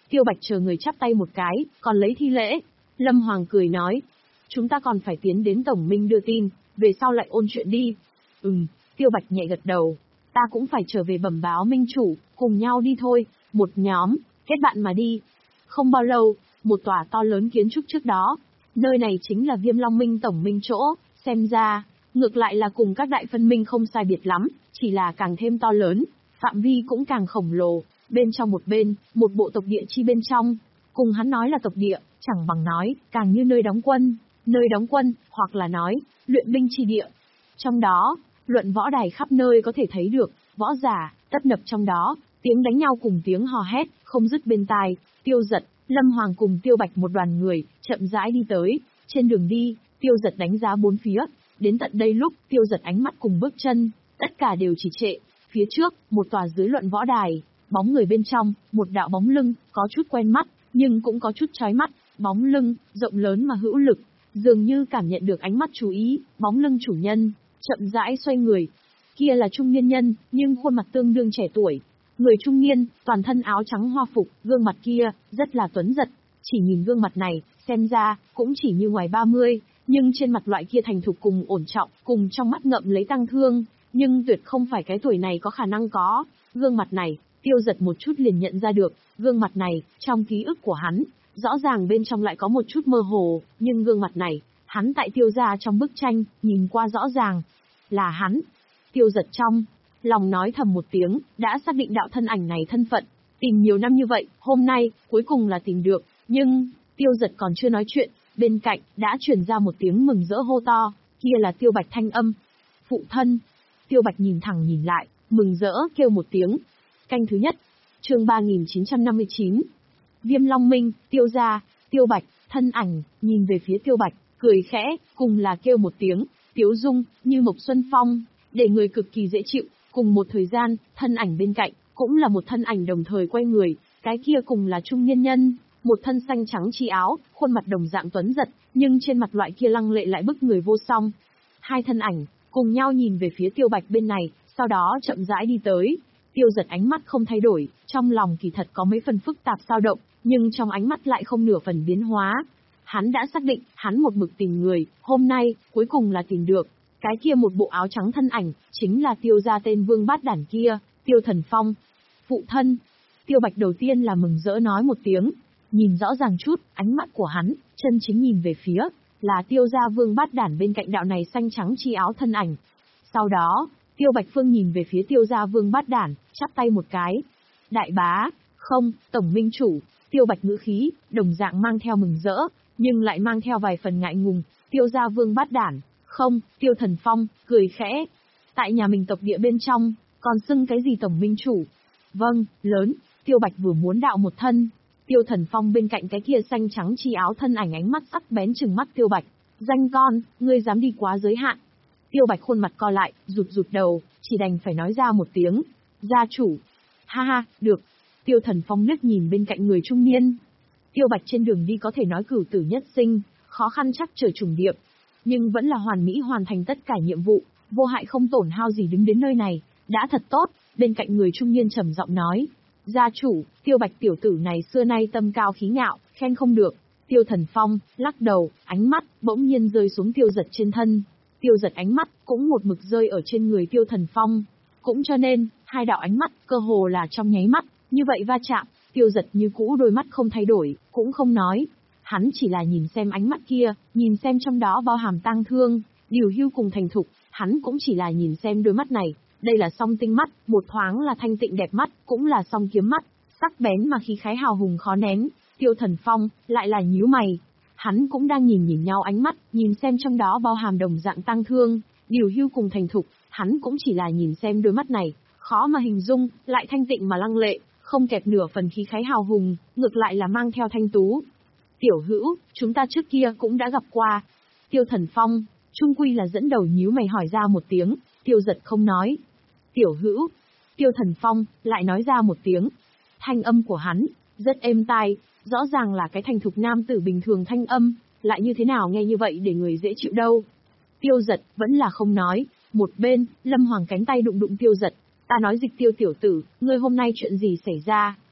Tiêu Bạch chờ người chắp tay một cái, còn lấy thi lễ. Lâm Hoàng cười nói, chúng ta còn phải tiến đến Tổng Minh đưa tin, về sau lại ôn chuyện đi. Ừm, Tiêu Bạch nhẹ gật đầu, ta cũng phải trở về bẩm báo Minh chủ, cùng nhau đi thôi, một nhóm, kết bạn mà đi. Không bao lâu, một tòa to lớn kiến trúc trước đó, nơi này chính là Viêm Long Minh Tổng Minh chỗ, xem ra, ngược lại là cùng các đại phân minh không sai biệt lắm, chỉ là càng thêm to lớn, phạm vi cũng càng khổng lồ, bên trong một bên, một bộ tộc địa chi bên trong, cùng hắn nói là tộc địa, chẳng bằng nói, càng như nơi đóng quân, nơi đóng quân, hoặc là nói, luyện binh chi địa. Trong đó, luận võ đài khắp nơi có thể thấy được, võ giả, tấp nập trong đó, tiếng đánh nhau cùng tiếng hò hét, không dứt bên tai. Tiêu Dật, Lâm Hoàng cùng Tiêu Bạch một đoàn người, chậm rãi đi tới, trên đường đi, Tiêu Dật đánh giá bốn phía, đến tận đây lúc, Tiêu Dật ánh mắt cùng bước chân, tất cả đều chỉ trệ, phía trước, một tòa dưới luận võ đài, bóng người bên trong, một đạo bóng lưng, có chút quen mắt, nhưng cũng có chút chói mắt, bóng lưng, rộng lớn mà hữu lực, dường như cảm nhận được ánh mắt chú ý, bóng lưng chủ nhân, chậm rãi xoay người. Kia là trung niên nhân, nhưng khuôn mặt tương đương trẻ tuổi. Người trung niên, toàn thân áo trắng hoa phục, gương mặt kia, rất là tuấn giật. Chỉ nhìn gương mặt này, xem ra, cũng chỉ như ngoài ba mươi, nhưng trên mặt loại kia thành thục cùng ổn trọng, cùng trong mắt ngậm lấy tăng thương, nhưng tuyệt không phải cái tuổi này có khả năng có. Gương mặt này, Tiêu Dật một chút liền nhận ra được, gương mặt này, trong ký ức của hắn, rõ ràng bên trong lại có một chút mơ hồ, nhưng gương mặt này, hắn tại Tiêu gia trong bức tranh, nhìn qua rõ ràng, là hắn. Tiêu Dật trong lòng nói thầm một tiếng, đã xác định đạo thân ảnh này thân phận, tìm nhiều năm như vậy, hôm nay, cuối cùng là tìm được, nhưng, Tiêu Dật còn chưa nói chuyện, bên cạnh, đã truyền ra một tiếng mừng rỡ hô to, kia là Tiêu Bạch thanh âm. Phụ thân. Tiêu Bạch nhìn thẳng nhìn lại, mừng rỡ kêu một tiếng. Canh thứ nhất, chương ba nghìn chín trăm năm mươi chín. Viêm Long Minh, Tiêu gia, Tiêu Bạch, thân ảnh, nhìn về phía Tiêu Bạch, cười khẽ, cùng là kêu một tiếng, tiếu dung, như mộc xuân phong, để người cực kỳ dễ chịu, cùng một thời gian, thân ảnh bên cạnh, cũng là một thân ảnh đồng thời quay người, cái kia cùng là trung niên nhân, một thân xanh trắng chi áo, khuôn mặt đồng dạng tuấn giật, nhưng trên mặt loại kia lăng lệ lại bức người vô song. Hai thân ảnh, cùng nhau nhìn về phía Tiêu Bạch bên này, sau đó chậm rãi đi tới. Tiêu Dật ánh mắt không thay đổi, trong lòng kỳ thật có mấy phần phức tạp dao động, nhưng trong ánh mắt lại không nửa phần biến hóa. Hắn đã xác định, hắn một mực tìm người, hôm nay, cuối cùng là tìm được. Cái kia một bộ áo trắng thân ảnh, chính là Tiêu gia tên vương bát đản kia, Tiêu Thần Phong. Phụ thân. Tiêu Bạch đầu tiên là mừng rỡ nói một tiếng, nhìn rõ ràng chút, ánh mắt của hắn, chân chính nhìn về phía, là Tiêu gia vương bát đản bên cạnh đạo này xanh trắng chi áo thân ảnh. Sau đó, Tiêu Bạch Phương nhìn về phía Tiêu gia vương bát đản, chắp tay một cái. Đại bá, không, Tổng Minh chủ. Tiêu Bạch ngữ khí, đồng dạng mang theo mừng rỡ, nhưng lại mang theo vài phần ngại ngùng. Tiêu gia vương bát đản, không, Tiêu Thần Phong, cười khẽ. Tại nhà mình tộc địa bên trong, còn xưng cái gì Tổng Minh chủ? Vâng, lớn. Tiêu Bạch vừa muốn đạo một thân. Tiêu Thần Phong bên cạnh cái kia xanh trắng chi áo thân ảnh ánh mắt sắc bén trừng mắt Tiêu Bạch. Danh con, ngươi dám đi quá giới hạn. Tiêu Bạch khuôn mặt co lại, rụt rụt đầu, chỉ đành phải nói ra một tiếng. Gia chủ. Ha ha, được. Tiêu Thần Phong liếc nhìn bên cạnh người trung niên. Tiêu Bạch trên đường đi có thể nói cửu tử nhất sinh, khó khăn chắc trở trùng điệp, nhưng vẫn là hoàn mỹ hoàn thành tất cả nhiệm vụ, vô hại không tổn hao gì đứng đến nơi này, đã thật tốt. Bên cạnh người trung niên trầm giọng nói, gia chủ, Tiêu Bạch tiểu tử này xưa nay tâm cao khí ngạo, khen không được. Tiêu Thần Phong lắc đầu, ánh mắt bỗng nhiên rơi xuống Tiêu Dật trên thân. Tiêu Dật ánh mắt cũng một mực rơi ở trên người Tiêu Thần Phong, cũng cho nên hai đạo ánh mắt cơ hồ là trong nháy mắt, như vậy va chạm. Tiêu Dật như cũ đôi mắt không thay đổi, cũng không nói. Hắn chỉ là nhìn xem ánh mắt kia, nhìn xem trong đó bao hàm tang thương, điều hưu cùng thành thục, hắn cũng chỉ là nhìn xem đôi mắt này, đây là song tinh mắt, một thoáng là thanh tịnh đẹp mắt, cũng là song kiếm mắt, sắc bén mà khí khái hào hùng khó nén. Tiêu Thần Phong lại là nhíu mày, hắn cũng đang nhìn nhìn nhau ánh mắt, nhìn xem trong đó bao hàm đồng dạng tang thương, điều hưu cùng thành thục, hắn cũng chỉ là nhìn xem đôi mắt này, khó mà hình dung, lại thanh tịnh mà lăng lệ, không kẹp nửa phần khí khái hào hùng, ngược lại là mang theo thanh tú. Tiểu hữu, chúng ta trước kia cũng đã gặp qua. Tiêu Thần Phong, trung quy là dẫn đầu nhíu mày hỏi ra một tiếng. Tiêu Dật không nói. Tiểu hữu. Tiêu Thần Phong lại nói ra một tiếng. Thanh âm của hắn rất êm tai, rõ ràng là cái thành thục nam tử bình thường thanh âm, lại như thế nào nghe như vậy để người dễ chịu đâu. Tiêu Dật vẫn là không nói. Một bên, Lâm Hoàng cánh tay đụng đụng Tiêu Dật. Ta nói Dịch Tiêu tiểu tử, ngươi hôm nay chuyện gì xảy ra?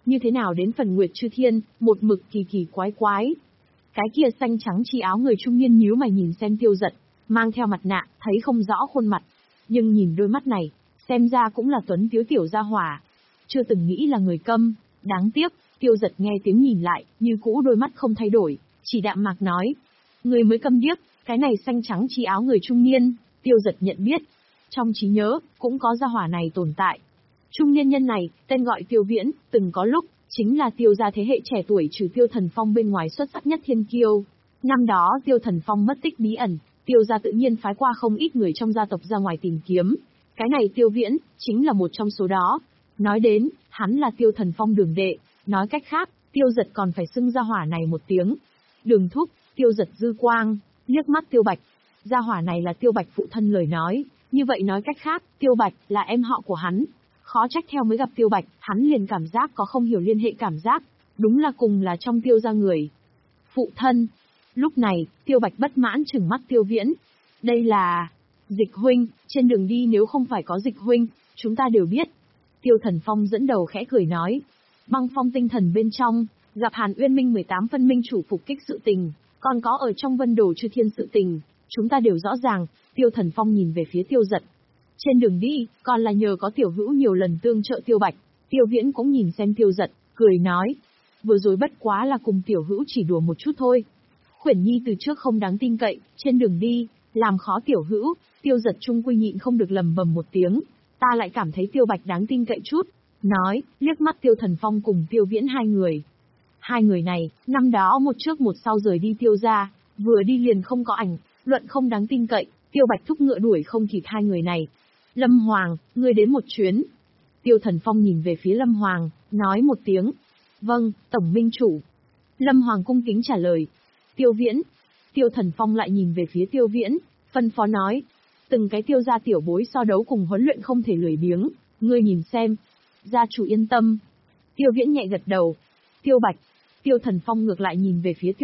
như thế nào đến phần Nguyệt Chư Thiên, một mực kỳ kỳ quái quái. Cái kia xanh trắng chi áo người trung niên nhíu mày nhìn xem Tiêu Dật, mang theo mặt nạ, thấy không rõ khuôn mặt. Nhưng nhìn đôi mắt này, xem ra cũng là tuấn tiếu tiểu gia hỏa. Chưa từng nghĩ là người câm, đáng tiếc, Tiêu Dật nghe tiếng nhìn lại, như cũ đôi mắt không thay đổi, chỉ đạm mạc nói. Người mới câm điếc, cái này xanh trắng chi áo người trung niên, Tiêu Dật nhận biết. Trong trí nhớ, cũng có gia hỏa này tồn tại. Trung niên nhân này, tên gọi Tiêu Viễn, từng có lúc, chính là Tiêu gia thế hệ trẻ tuổi trừ Tiêu Thần Phong bên ngoài xuất sắc nhất thiên kiêu. Năm đó Tiêu Thần Phong mất tích bí ẩn, Tiêu gia tự nhiên phái qua không ít người trong gia tộc ra ngoài tìm kiếm. Cái này Tiêu Viễn, chính là một trong số đó. Nói đến, hắn là Tiêu Thần Phong đường đệ, nói cách khác, Tiêu Dật còn phải xưng gia hỏa này một tiếng. Đường thúc, Tiêu Dật dư quang, liếc mắt Tiêu Bạch. Gia hỏa này là Tiêu Bạch phụ thân lời nói, như vậy nói cách khác, Tiêu Bạch là em họ của hắn. Khó trách theo mới gặp Tiêu Bạch, hắn liền cảm giác có không hiểu liên hệ cảm giác, đúng là cùng là trong Tiêu gia người. Phụ thân. Lúc này, Tiêu Bạch bất mãn trừng mắt Tiêu Viễn. Đây là... Dịch huynh, trên đường đi nếu không phải có Dịch huynh, chúng ta đều biết. Tiêu Thần Phong dẫn đầu khẽ cười nói. Băng phong tinh thần bên trong, gặp Hàn Uyên Minh mười tám phân minh chủ phục kích sự tình, còn có ở trong Vân Đồ Chư Thiên sự tình, chúng ta đều rõ ràng. Tiêu Thần Phong nhìn về phía Tiêu Dật. Trên đường đi, còn là nhờ có Tiểu Hữu nhiều lần tương trợ Tiêu Bạch. Tiêu Viễn cũng nhìn xem Tiêu Dật, cười nói. Vừa rồi bất quá là cùng Tiểu Hữu chỉ đùa một chút thôi. Khuyển Nhi từ trước không đáng tin cậy, trên đường đi, làm khó Tiểu Hữu. Tiêu Dật trung quy nhịn không được lầm bầm một tiếng. Ta lại cảm thấy Tiêu Bạch đáng tin cậy chút. Nói, liếc mắt Tiêu Thần Phong cùng Tiêu Viễn hai người. Hai người này, năm đó một trước một sau rời đi Tiêu gia, vừa đi liền không có ảnh, luận không đáng tin cậy. Tiêu Bạch thúc ngựa đuổi không kịp hai người này. Lâm Hoàng, ngươi đến một chuyến. Tiêu Thần Phong nhìn về phía Lâm Hoàng, nói một tiếng. Vâng, Tổng Minh Chủ. Lâm Hoàng cung kính trả lời. Tiêu Viễn. Tiêu Thần Phong lại nhìn về phía Tiêu Viễn, phân phó nói. Từng cái Tiêu gia tiểu bối so đấu cùng huấn luyện không thể lười biếng, ngươi nhìn xem. Gia chủ yên tâm. Tiêu Viễn nhẹ gật đầu. Tiêu Bạch. Tiêu Thần Phong ngược lại nhìn về phía Tiêu